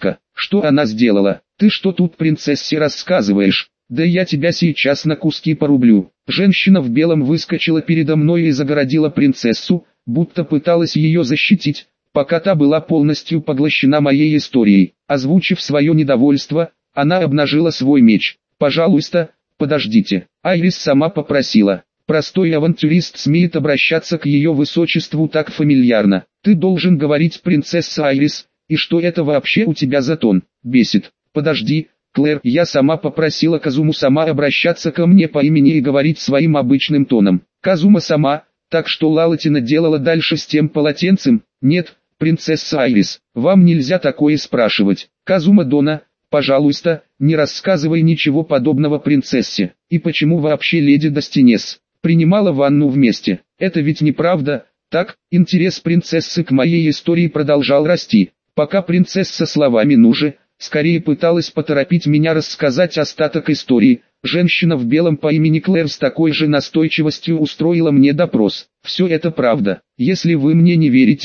Speaker 1: что она сделала? Ты что тут принцессе рассказываешь? Да я тебя сейчас на куски порублю. Женщина в белом выскочила передо мной и загородила принцессу, будто пыталась ее защитить, пока та была полностью поглощена моей историей. Озвучив свое недовольство, она обнажила свой меч. Пожалуйста, подождите. Айрис сама попросила. Простой авантюрист смеет обращаться к ее высочеству так фамильярно. Ты должен говорить принцесса Айрис, и что это вообще у тебя за тон? Бесит. Подожди, Клэр, я сама попросила Казуму сама обращаться ко мне по имени и говорить своим обычным тоном. Казума сама, так что Лалатина делала дальше с тем полотенцем? Нет, принцесса Айрис, вам нельзя такое спрашивать. Казума Дона, пожалуйста, не рассказывай ничего подобного принцессе. И почему вообще леди Достинес принимала ванну вместе? Это ведь неправда, так? Интерес принцессы к моей истории продолжал расти, пока принцесса словами «ну-же», скорее пыталась поторопить меня рассказать остаток истории. Женщина в белом по имени Клэр с такой же настойчивостью устроила мне допрос. Все это правда. Если вы мне не верите,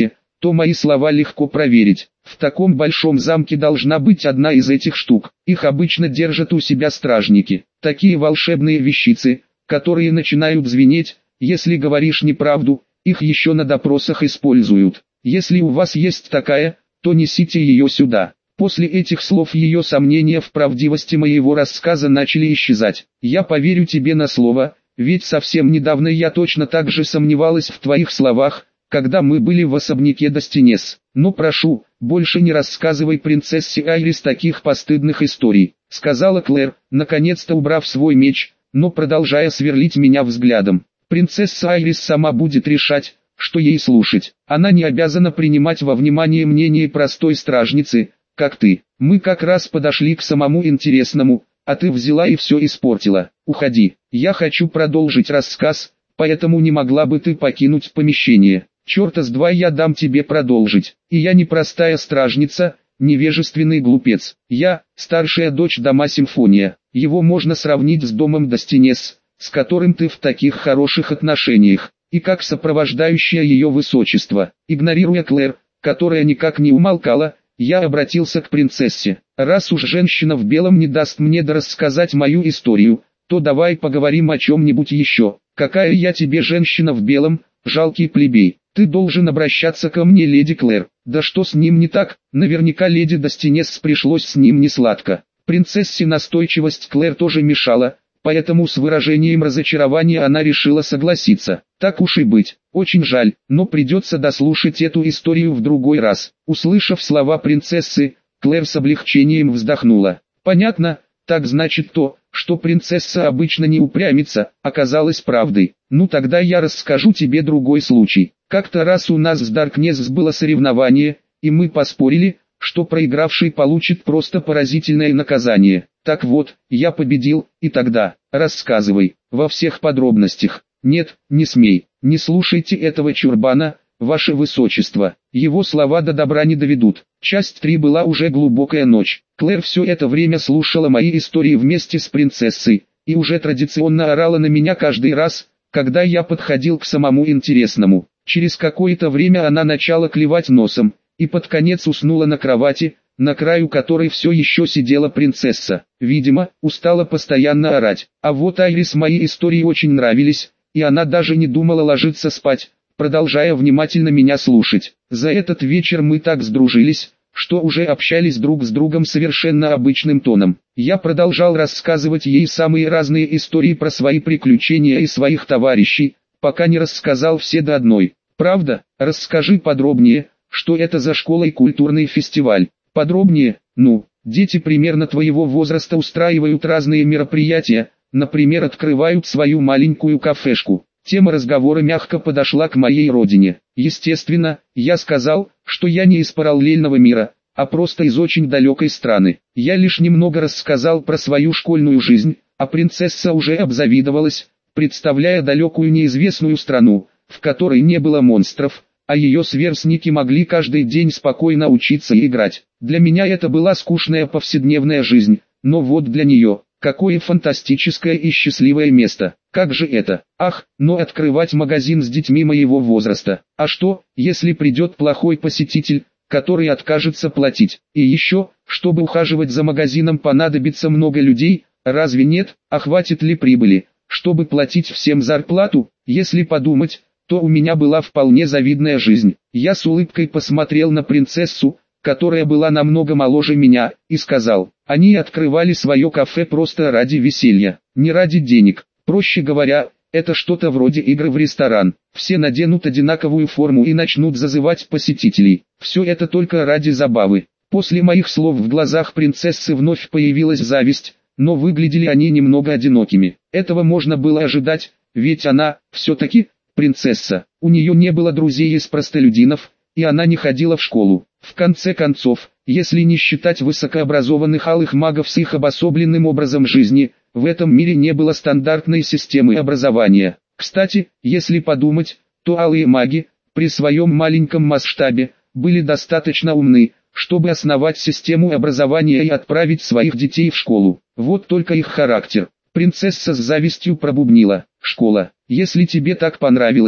Speaker 1: то мои слова легко проверить. В таком большом замке должна быть одна из этих штук. Их обычно держат у себя стражники. Такие волшебные вещицы, которые начинают звенеть, если говоришь неправду, их еще на допросах используют. Если у вас есть такая, то несите ее сюда. После этих слов ее сомнения в правдивости моего рассказа начали исчезать. Я поверю тебе на слово, ведь совсем недавно я точно так же сомневалась в твоих словах, когда мы были в особняке Достинес. Но прошу, больше не рассказывай принцессе Айрис таких постыдных историй, сказала Клэр, наконец-то убрав свой меч, но продолжая сверлить меня взглядом. Принцесса Айрис сама будет решать, что ей слушать. Она не обязана принимать во внимание мнение простой стражницы, как ты. Мы как раз подошли к самому интересному, а ты взяла и все испортила. Уходи. Я хочу продолжить рассказ, поэтому не могла бы ты покинуть помещение. Черта с два я дам тебе продолжить. И я не простая стражница, невежественный глупец. Я старшая дочь дома Симфония. Его можно сравнить с домом Достинес, с которым ты в таких хороших отношениях, и как сопровождающая ее высочество. Игнорируя Клэр, которая никак не умолкала, я обратился к принцессе. Раз уж женщина в белом не даст мне рассказать мою историю, то давай поговорим о чем-нибудь еще. Какая я тебе женщина в белом, жалкий плебей. Ты должен обращаться ко мне, леди Клэр. Да что с ним не так? Наверняка леди Достинес пришлось с ним несладко. Принцессе настойчивость Клэр тоже мешала, поэтому с выражением разочарования она решила согласиться. Так уж и быть, очень жаль, но придется дослушать эту историю в другой раз. Услышав слова принцессы, Клэр с облегчением вздохнула. Понятно, так значит то, что принцесса обычно не упрямится, оказалось правдой. Ну тогда я расскажу тебе другой случай. Как-то раз у нас с Даркнесс было соревнование, и мы поспорили, что проигравший получит просто поразительное наказание. Так вот, я победил, и тогда, рассказывай, во всех подробностях. Нет, не смей, не слушайте этого чурбана, ваше высочество, его слова до добра не доведут. Часть 3 была уже глубокая ночь. Клэр все это время слушала мои истории вместе с принцессой, и уже традиционно орала на меня каждый раз, когда я подходил к самому интересному. Через какое-то время она начала клевать носом, и под конец уснула на кровати, на краю которой все еще сидела принцесса. Видимо, устала постоянно орать. А вот Айрис мои истории очень нравились, и она даже не думала ложиться спать, продолжая внимательно меня слушать. За этот вечер мы так сдружились, что уже общались друг с другом совершенно обычным тоном. Я продолжал рассказывать ей самые разные истории про свои приключения и своих товарищей, пока не рассказал все до одной. Правда? Расскажи подробнее, что это за школа и культурный фестиваль. Подробнее? Ну, дети примерно твоего возраста устраивают разные мероприятия, например, открывают свою маленькую кафешку. Тема разговора мягко подошла к моей родине. Естественно, я сказал, что я не из параллельного мира, а просто из очень далекой страны. Я лишь немного рассказал про свою школьную жизнь, а принцесса уже обзавидовалась, представляя далекую неизвестную страну, в которой не было монстров, а ее сверстники могли каждый день спокойно учиться и играть. Для меня это была скучная повседневная жизнь, но вот для нее, какое фантастическое и счастливое место. Как же это? Ах, но открывать магазин с детьми моего возраста. А что, если придет плохой посетитель, который откажется платить? И еще, чтобы ухаживать за магазином понадобится много людей, разве нет? А хватит ли прибыли, чтобы платить всем зарплату? Если подумать, то у меня была вполне завидная жизнь. Я с улыбкой посмотрел на принцессу, которая была намного моложе меня, и сказал, они открывали свое кафе просто ради веселья, не ради денег. Проще говоря, это что-то вроде игры в ресторан. Все наденут одинаковую форму и начнут зазывать посетителей. Все это только ради забавы. После моих слов в глазах принцессы вновь появилась зависть, но выглядели они немного одинокими. Этого можно было ожидать, ведь она, все-таки, принцесса. У нее не было друзей из простолюдинов, и она не ходила в школу. В конце концов, если не считать высокообразованных алых магов с их обособленным образом жизни, в этом мире не было стандартной системы образования. Кстати, если подумать, то алые маги, при своем маленьком масштабе, были достаточно умны, чтобы основать систему образования и отправить своих детей в школу. Вот только их характер. Принцесса с завистью пробубнила: «Школа, если тебе так понравилось,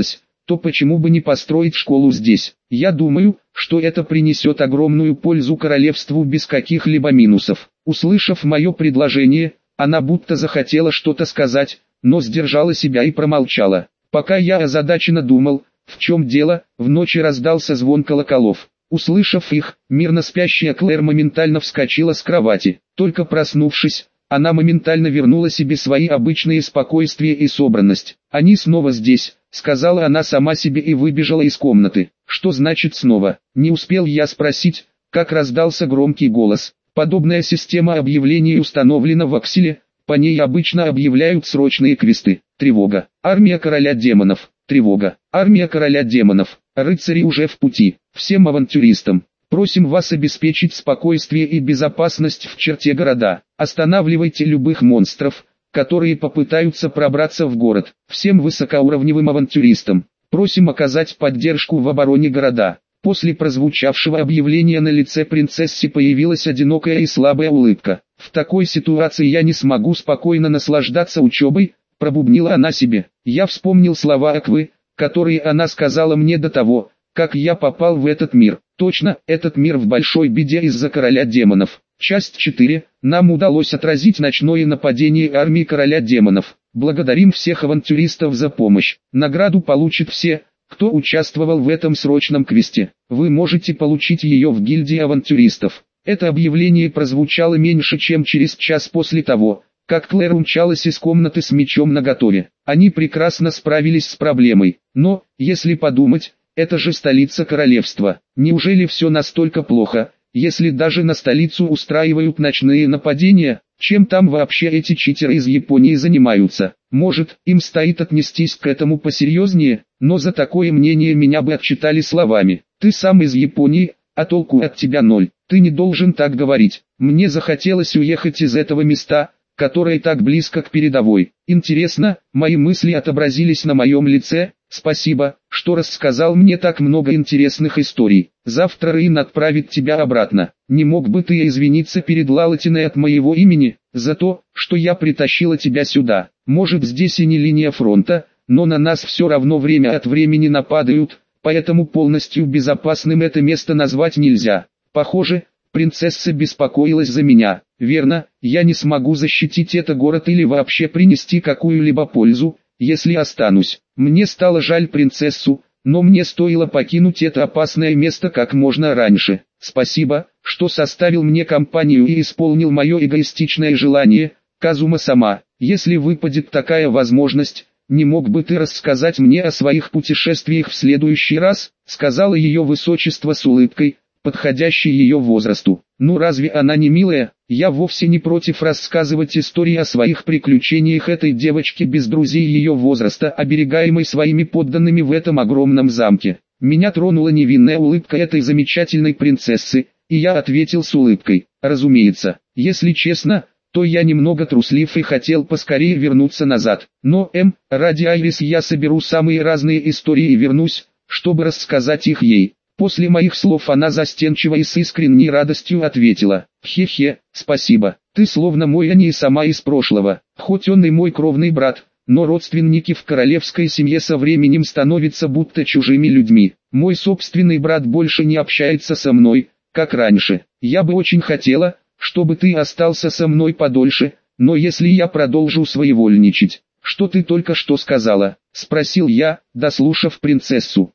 Speaker 1: то почему бы не построить школу здесь? Я думаю, что это принесет огромную пользу королевству без каких-либо минусов. Услышав мое предложение, она будто захотела что-то сказать, но сдержала себя и промолчала. Пока я озадаченно думал, в чем дело, в ночи раздался звон колоколов. Услышав их, мирно спящая Клэр моментально вскочила с кровати. Только проснувшись, она моментально вернула себе свои обычные спокойствие и собранность. «Они снова здесь», — сказала она сама себе и выбежала из комнаты. «Что значит снова?» Не успел я спросить, как раздался громкий голос. «Подобная система объявлений установлена в Акселе, по ней обычно объявляют срочные квесты. Тревога. Армия короля демонов. Тревога. Армия короля демонов. Рыцари уже в пути. Всем авантюристам. Просим вас обеспечить спокойствие и безопасность в черте города. Останавливайте любых монстров, которые попытаются пробраться в город. Всем высокоуровневым авантюристам. Просим оказать поддержку в обороне города». После прозвучавшего объявления на лице принцессы появилась одинокая и слабая улыбка. «В такой ситуации я не смогу спокойно наслаждаться учебой», — пробубнила она себе. Я вспомнил слова Аквы, которые она сказала мне до того, как я попал в этот мир. Точно, этот мир в большой беде из-за короля демонов. Часть 4. Нам удалось отразить ночное нападение армии короля демонов. Благодарим всех авантюристов за помощь. Награду получат все, кто участвовал в этом срочном квесте. Вы можете получить ее в гильдии авантюристов. Это объявление прозвучало меньше чем через час после того, как Клэр умчалась из комнаты с мечом наготове. Они прекрасно справились с проблемой. Но, если подумать, это же столица королевства. Неужели все настолько плохо, если даже на столицу устраивают ночные нападения? Чем там вообще эти читеры из Японии занимаются? Может, им стоит отнестись к этому посерьезнее, но за такое мнение меня бы отчитали словами. Ты сам из Японии, а толку от тебя ноль. Ты не должен так говорить. Мне захотелось уехать из этого места, которое так близко к передовой. Интересно, мои мысли отобразились на моем лице? Спасибо, что рассказал мне так много интересных историй. Завтра Рейн отправит тебя обратно. Не мог бы ты извиниться перед Лалатиной от моего имени, за то, что я притащила тебя сюда? Может, здесь и не линия фронта, но на нас все равно время от времени нападают, поэтому полностью безопасным это место назвать нельзя. Похоже, принцесса беспокоилась за меня. Верно, я не смогу защитить этот город или вообще принести какую-либо пользу, если останусь. Мне стало жаль принцессу, но мне стоило покинуть это опасное место как можно раньше. Спасибо, что составил мне компанию и исполнил мое эгоистичное желание, Казума-сама. Если выпадет такая возможность, не мог бы ты рассказать мне о своих путешествиях в следующий раз, сказала ее высочество с улыбкой, подходящей ее возрасту. Ну разве она не милая? Я вовсе не против рассказывать истории о своих приключениях этой девочки без друзей ее возраста, оберегаемой своими подданными в этом огромном замке. Меня тронула невинная улыбка этой замечательной принцессы, и я ответил с улыбкой. Разумеется, если честно, то я немного труслив и хотел поскорее вернуться назад. Но, ради Айрис я соберу самые разные истории и вернусь, чтобы рассказать их ей. После моих слов она застенчиво и с искренней радостью ответила: «Хе-хе, спасибо, ты словно мой Ани сама из прошлого, хоть он и мой кровный брат, но родственники в королевской семье со временем становятся будто чужими людьми. Мой собственный брат больше не общается со мной, как раньше. Я бы очень хотела, чтобы ты остался со мной подольше, но если я продолжу своевольничать...» «Что ты только что сказала?» — спросил я, дослушав принцессу.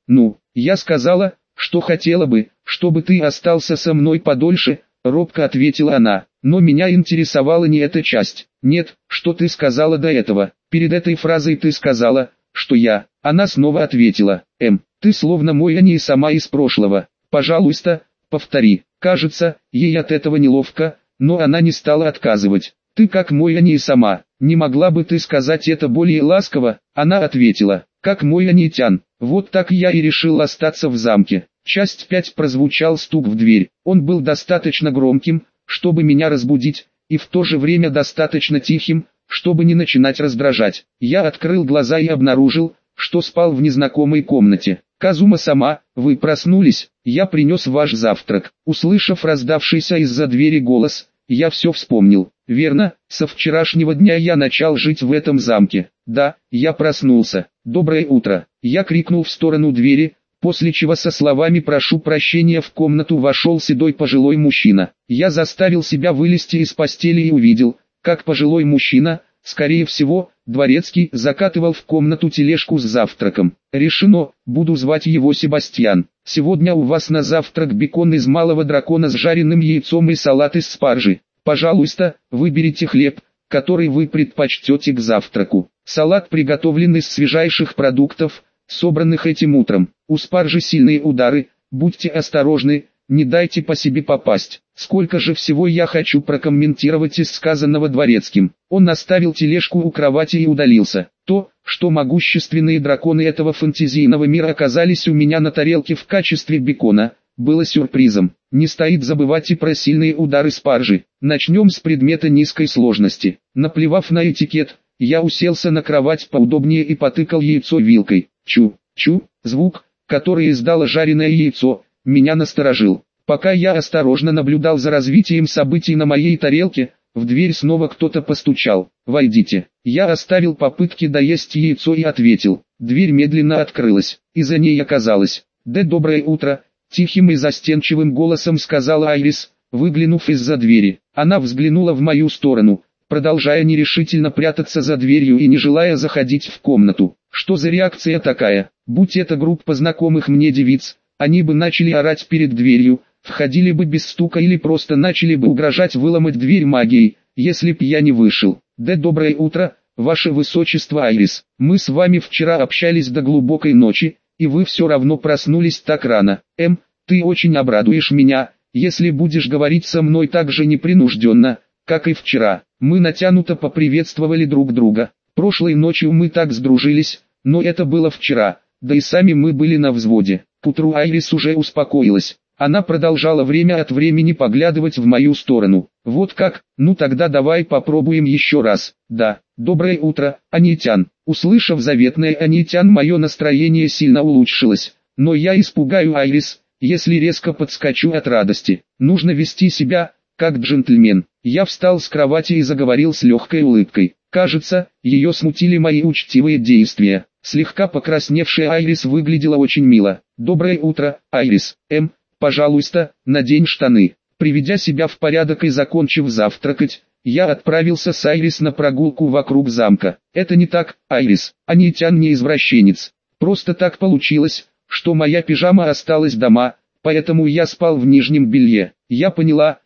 Speaker 1: Я сказала, что хотела бы, чтобы ты остался со мной подольше», — робко ответила она. «Но меня интересовала не эта часть. Нет, что ты сказала до этого? Перед этой фразой ты сказала, что я...» Она снова ответила: ты словно мой Ани сама из прошлого. Пожалуйста, повтори». Кажется, ей от этого неловко, но она не стала отказывать. «Ты как мой Ани сама. Не могла бы ты сказать это более ласково?» Она ответила: «Как мой Анитян». Вот так я и решил остаться в замке. Часть 5. Прозвучал стук в дверь. Он был достаточно громким, чтобы меня разбудить, и в то же время достаточно тихим, чтобы не начинать раздражать. Я открыл глаза и обнаружил, что спал в незнакомой комнате. «Казума-сама, вы проснулись? Я принес ваш завтрак». Услышав раздавшийся из-за двери голос, я все вспомнил. Верно, со вчерашнего дня я начал жить в этом замке. Да, я проснулся. Доброе утро. Я крикнул в сторону двери, после чего со словами «прошу прощения» в комнату вошел седой пожилой мужчина. Я заставил себя вылезти из постели и увидел, как пожилой мужчина, скорее всего, дворецкий, закатывал в комнату тележку с завтраком. Решено, буду звать его Себастьян. Сегодня у вас на завтрак бекон из малого дракона с жареным яйцом и салат из спаржи. Пожалуйста, выберите хлеб, который вы предпочтете к завтраку. Салат приготовлен из свежайших продуктов, собранных этим утром. У спаржи сильные удары, будьте осторожны, не дайте по себе попасть. Сколько же всего я хочу прокомментировать из сказанного дворецким. Он оставил тележку у кровати и удалился. То, что могущественные драконы этого фэнтезийного мира оказались у меня на тарелке в качестве бекона, было сюрпризом. Не стоит забывать и про сильные удары спаржи. Начнем с предмета низкой сложности. Наплевав на этикет, я уселся на кровать поудобнее и потыкал яйцо вилкой. Чу-чу, звук, который издало жареное яйцо, меня насторожил. Пока я осторожно наблюдал за развитием событий на моей тарелке, в дверь снова кто-то постучал. «Войдите». Я оставил попытки доесть яйцо и ответил. Дверь медленно открылась, и за ней оказалось. «Да, доброе утро», — тихим и застенчивым голосом сказала Айрис, выглянув из-за двери. Она взглянула в мою сторону, продолжая нерешительно прятаться за дверью и не желая заходить в комнату. Что за реакция такая? Будь это группа знакомых мне девиц, они бы начали орать перед дверью, входили бы без стука или просто начали бы угрожать выломать дверь магией, если б я не вышел. «Да, доброе утро, ваше высочество Айрис. Мы с вами вчера общались до глубокой ночи, и вы все равно проснулись так рано. Ты очень обрадуешь меня, если будешь говорить со мной так же непринужденно, как и вчера». Мы натянуто поприветствовали друг друга. Прошлой ночью мы так сдружились, но это было вчера, да и сами мы были на взводе. К утру Айрис уже успокоилась. Она продолжала время от времени поглядывать в мою сторону. «Вот как? Ну тогда давай попробуем еще раз». «Да, доброе утро, Анитян». Услышав заветное «Анитян», мое настроение сильно улучшилось. Но я испугаю Айрис, если резко подскочу от радости. Нужно вести себя, как джентльмен. Я встал с кровати и заговорил с легкой улыбкой. Кажется, ее смутили мои учтивые действия. Слегка покрасневшая Айрис выглядела очень мило. «Доброе утро, Айрис. Пожалуйста, надень штаны». Приведя себя в порядок и закончив завтракать, я отправился с Айрис на прогулку вокруг замка. Это не так, Айрис, Анитян не извращенец. Просто так получилось, что моя пижама осталась дома, поэтому я спал в нижнем белье. Я поняла,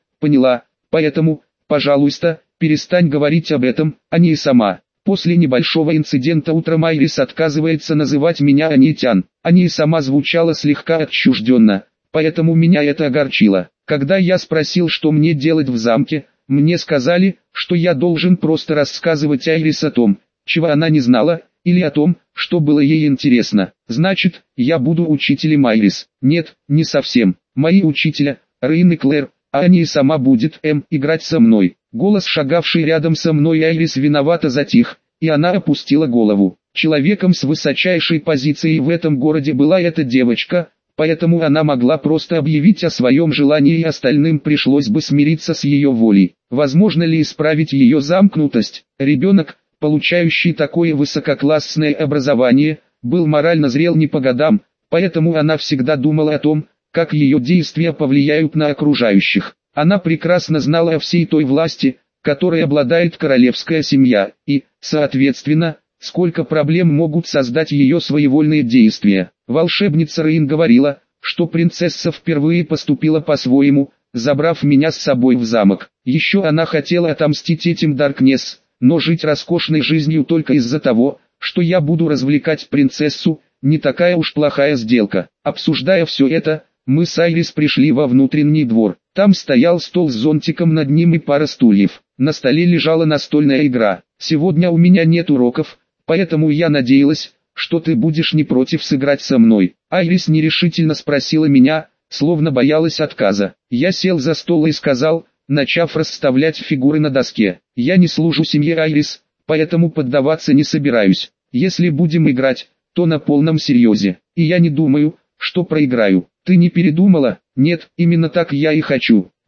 Speaker 1: поэтому, пожалуйста, перестань говорить об этом, а не сама. После небольшого инцидента утром Айрис отказывается называть меня Анитян. Ани сама звучала слегка отчужденно, поэтому меня это огорчило. Когда я спросил, что мне делать в замке, мне сказали, что я должен просто рассказывать Айрис о том, чего она не знала, или о том, что было ей интересно. Значит, я буду учителем Айрис. Нет, не совсем. Мои учителя, Рейн и Клэр, а Ани сама будет играть со мной. Голос шагавший рядом со мной Айрис виновато затих, и она опустила голову. Человеком с высочайшей позицией в этом городе была эта девочка, поэтому она могла просто объявить о своем желании и остальным пришлось бы смириться с ее волей. Возможно ли исправить ее замкнутость? Ребенок, получающий такое высококлассное образование, был морально зрел не по годам, поэтому она всегда думала о том, как ее действия повлияют на окружающих. Она прекрасно знала о всей той власти, которой обладает королевская семья, и, соответственно, сколько проблем могут создать ее своевольные действия. Волшебница Рейн говорила, что принцесса впервые поступила по-своему, забрав меня с собой в замок. Еще она хотела отомстить этим Даркнесс, но жить роскошной жизнью только из-за того, что я буду развлекать принцессу, не такая уж плохая сделка. Обсуждая все это, мы с Айрис пришли во внутренний двор. Там стоял стол с зонтиком над ним и пара стульев. На столе лежала настольная игра. «Сегодня у меня нет уроков, поэтому я надеялась, что ты будешь не против сыграть со мной». Айрис нерешительно спросила меня, словно боялась отказа. Я сел за стол и сказал, начав расставлять фигуры на доске: «Я не служу семье Айрис, поэтому поддаваться не собираюсь. Если будем играть, то на полном серьезе, и я не думаю, что проиграю». «Ты не передумала?» «Нет, именно так я и хочу.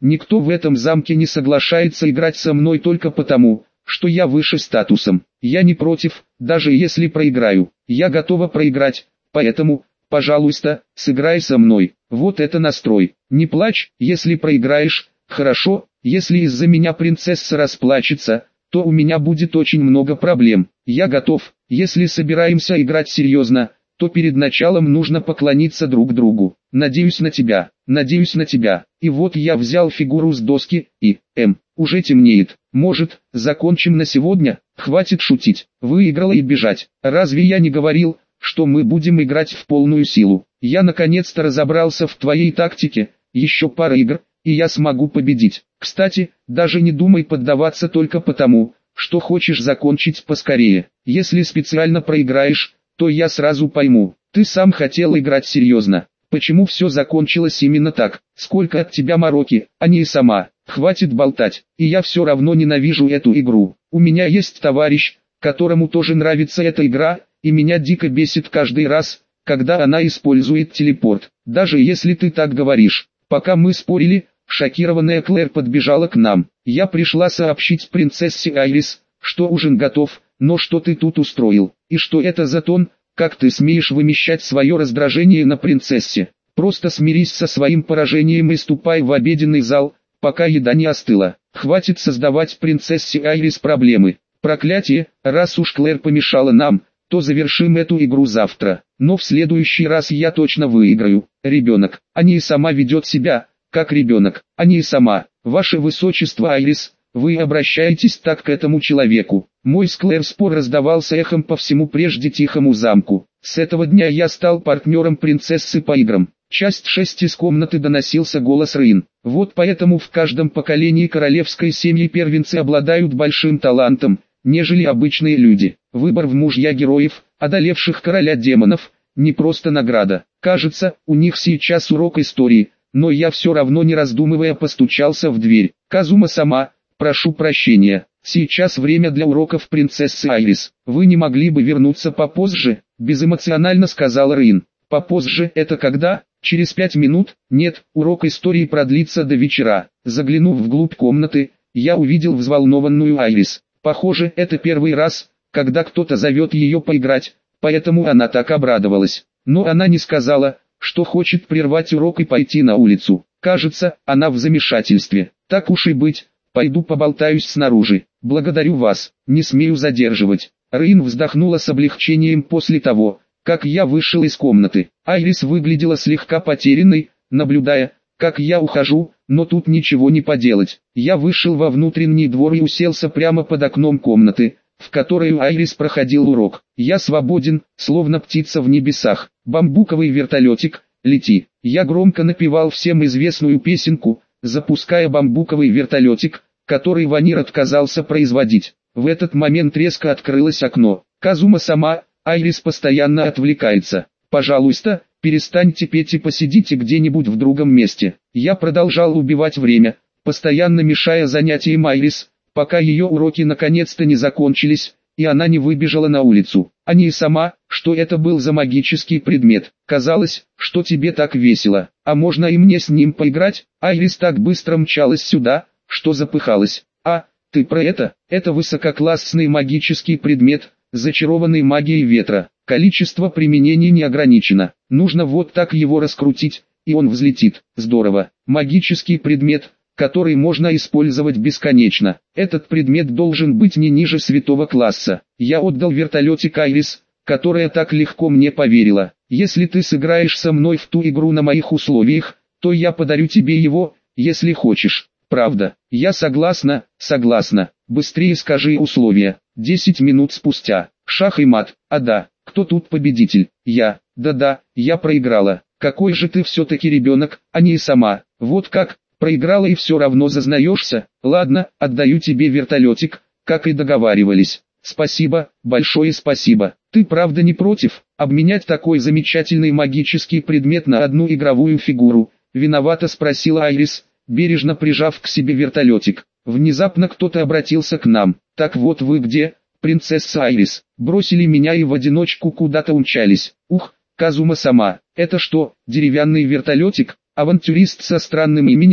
Speaker 1: Никто в этом замке не соглашается играть со мной только потому, что я выше статусом. Я не против, даже если проиграю. Я готова проиграть, поэтому, пожалуйста, сыграй со мной. Вот это настрой. Не плачь, если проиграешь. Хорошо, если из-за меня принцесса расплачется, то у меня будет очень много проблем. Я готов. Если собираемся играть серьезно, то перед началом нужно поклониться друг другу. Надеюсь на тебя, надеюсь на тебя. И вот я взял фигуру с доски, и, уже темнеет. Может, закончим на сегодня? Хватит шутить. Выиграла и бежать. Разве я не говорил, что мы будем играть в полную силу? Я наконец-то разобрался в твоей тактике. Еще пара игр, и я смогу победить. Кстати, даже не думай поддаваться только потому, что хочешь закончить поскорее. Если специально проиграешь, то я сразу пойму, ты сам хотел играть серьезно. Почему все закончилось именно так? Сколько от тебя мороки, а не и сама. Хватит болтать, и я все равно ненавижу эту игру. У меня есть товарищ, которому тоже нравится эта игра, и меня дико бесит каждый раз, когда она использует телепорт. Даже если ты так говоришь. Пока мы спорили, шокированная Клэр подбежала к нам. Я пришла сообщить принцессе Айрис, что ужин готов, но что ты тут устроил? И что это за тон, как ты смеешь вымещать свое раздражение на принцессе? Просто смирись со своим поражением и ступай в обеденный зал, пока еда не остыла. Хватит создавать принцессе Айрис проблемы. Проклятие, раз уж Клэр помешала нам, то завершим эту игру завтра. Но в следующий раз я точно выиграю. Ребенок, а не и сама ведет себя, как ребенок, а не и сама. Ваше высочество Айрис, вы обращаетесь так к этому человеку. Мой с Клэр спор раздавался эхом по всему прежде тихому замку. С этого дня я стал партнером принцессы по играм. Часть 6 из комнаты доносился голос Рейн. Вот поэтому в каждом поколении королевской семьи первенцы обладают большим талантом, нежели обычные люди. Выбор в мужья героев, одолевших короля демонов, не просто награда. Кажется, у них сейчас урок истории, но я все равно не раздумывая постучался в дверь. Казума-сама, прошу прощения, сейчас время для уроков принцессы Айрис. Вы не могли бы вернуться попозже? Безэмоционально сказал Рейн. Попозже это когда? Через 5 минут? Нет, урок истории продлится до вечера. Заглянув вглубь комнаты, я увидел взволнованную Айрис. Похоже, это первый раз, когда кто-то зовет ее поиграть, поэтому она так обрадовалась. Но она не сказала, что хочет прервать урок и пойти на улицу. Кажется, она в замешательстве. Так уж и быть, пойду поболтаюсь снаружи. Благодарю вас, не смею задерживать. Рейн вздохнула с облегчением после того, как я вышел из комнаты. Айрис выглядела слегка потерянной, наблюдая, как я ухожу, но тут ничего не поделать. Я вышел во внутренний двор и уселся прямо под окном комнаты, в которой Айрис проходил урок. Я свободен, словно птица в небесах. Бамбуковый вертолетик, лети. Я громко напевал всем известную песенку, запуская бамбуковый вертолетик, который Ванир отказался производить. В этот момент резко открылось окно. Казума-сама, Айрис постоянно отвлекается. Пожалуйста, перестаньте петь и посидите где-нибудь в другом месте. Я продолжал убивать время, постоянно мешая занятиям Айрис, пока ее уроки наконец-то не закончились, и она не выбежала на улицу. А не и сама, что это был за магический предмет. Казалось, что тебе так весело. А можно и мне с ним поиграть? Айрис так быстро мчалась сюда, что запыхалась. А, ты про это? Это высококлассный магический предмет, зачарованный магией ветра. Количество применений не ограничено. Нужно вот так его раскрутить, и он взлетит. Здорово. Магический предмет, который можно использовать бесконечно. Этот предмет должен быть не ниже святого класса. Я отдал вертолетик Айрис, которая так легко мне поверила. Если ты сыграешь со мной в ту игру на моих условиях, то я подарю тебе его, если хочешь. Правда, я согласна, согласна. Быстрее скажи условия. 10 минут спустя. Шах и мат. А да, кто тут победитель? Я. Да-да, я проиграла. Какой же ты все-таки ребенок, а не и сама. Вот как, проиграла и все равно зазнаешься? Ладно, отдаю тебе вертолетик, как и договаривались. Спасибо, большое спасибо. Ты правда не против обменять такой замечательный магический предмет на одну игровую фигуру? Виновато спросила Айрис, бережно прижав к себе вертолетик. Внезапно кто-то обратился к нам. Так вот вы где, принцесса Айрис? Бросили меня и в одиночку куда-то умчались. Ух, Казума-сама, это что, деревянный вертолетик? Авантюрист со странным именем,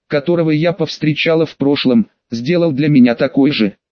Speaker 1: которого я повстречала в прошлом, сделал для меня такой же.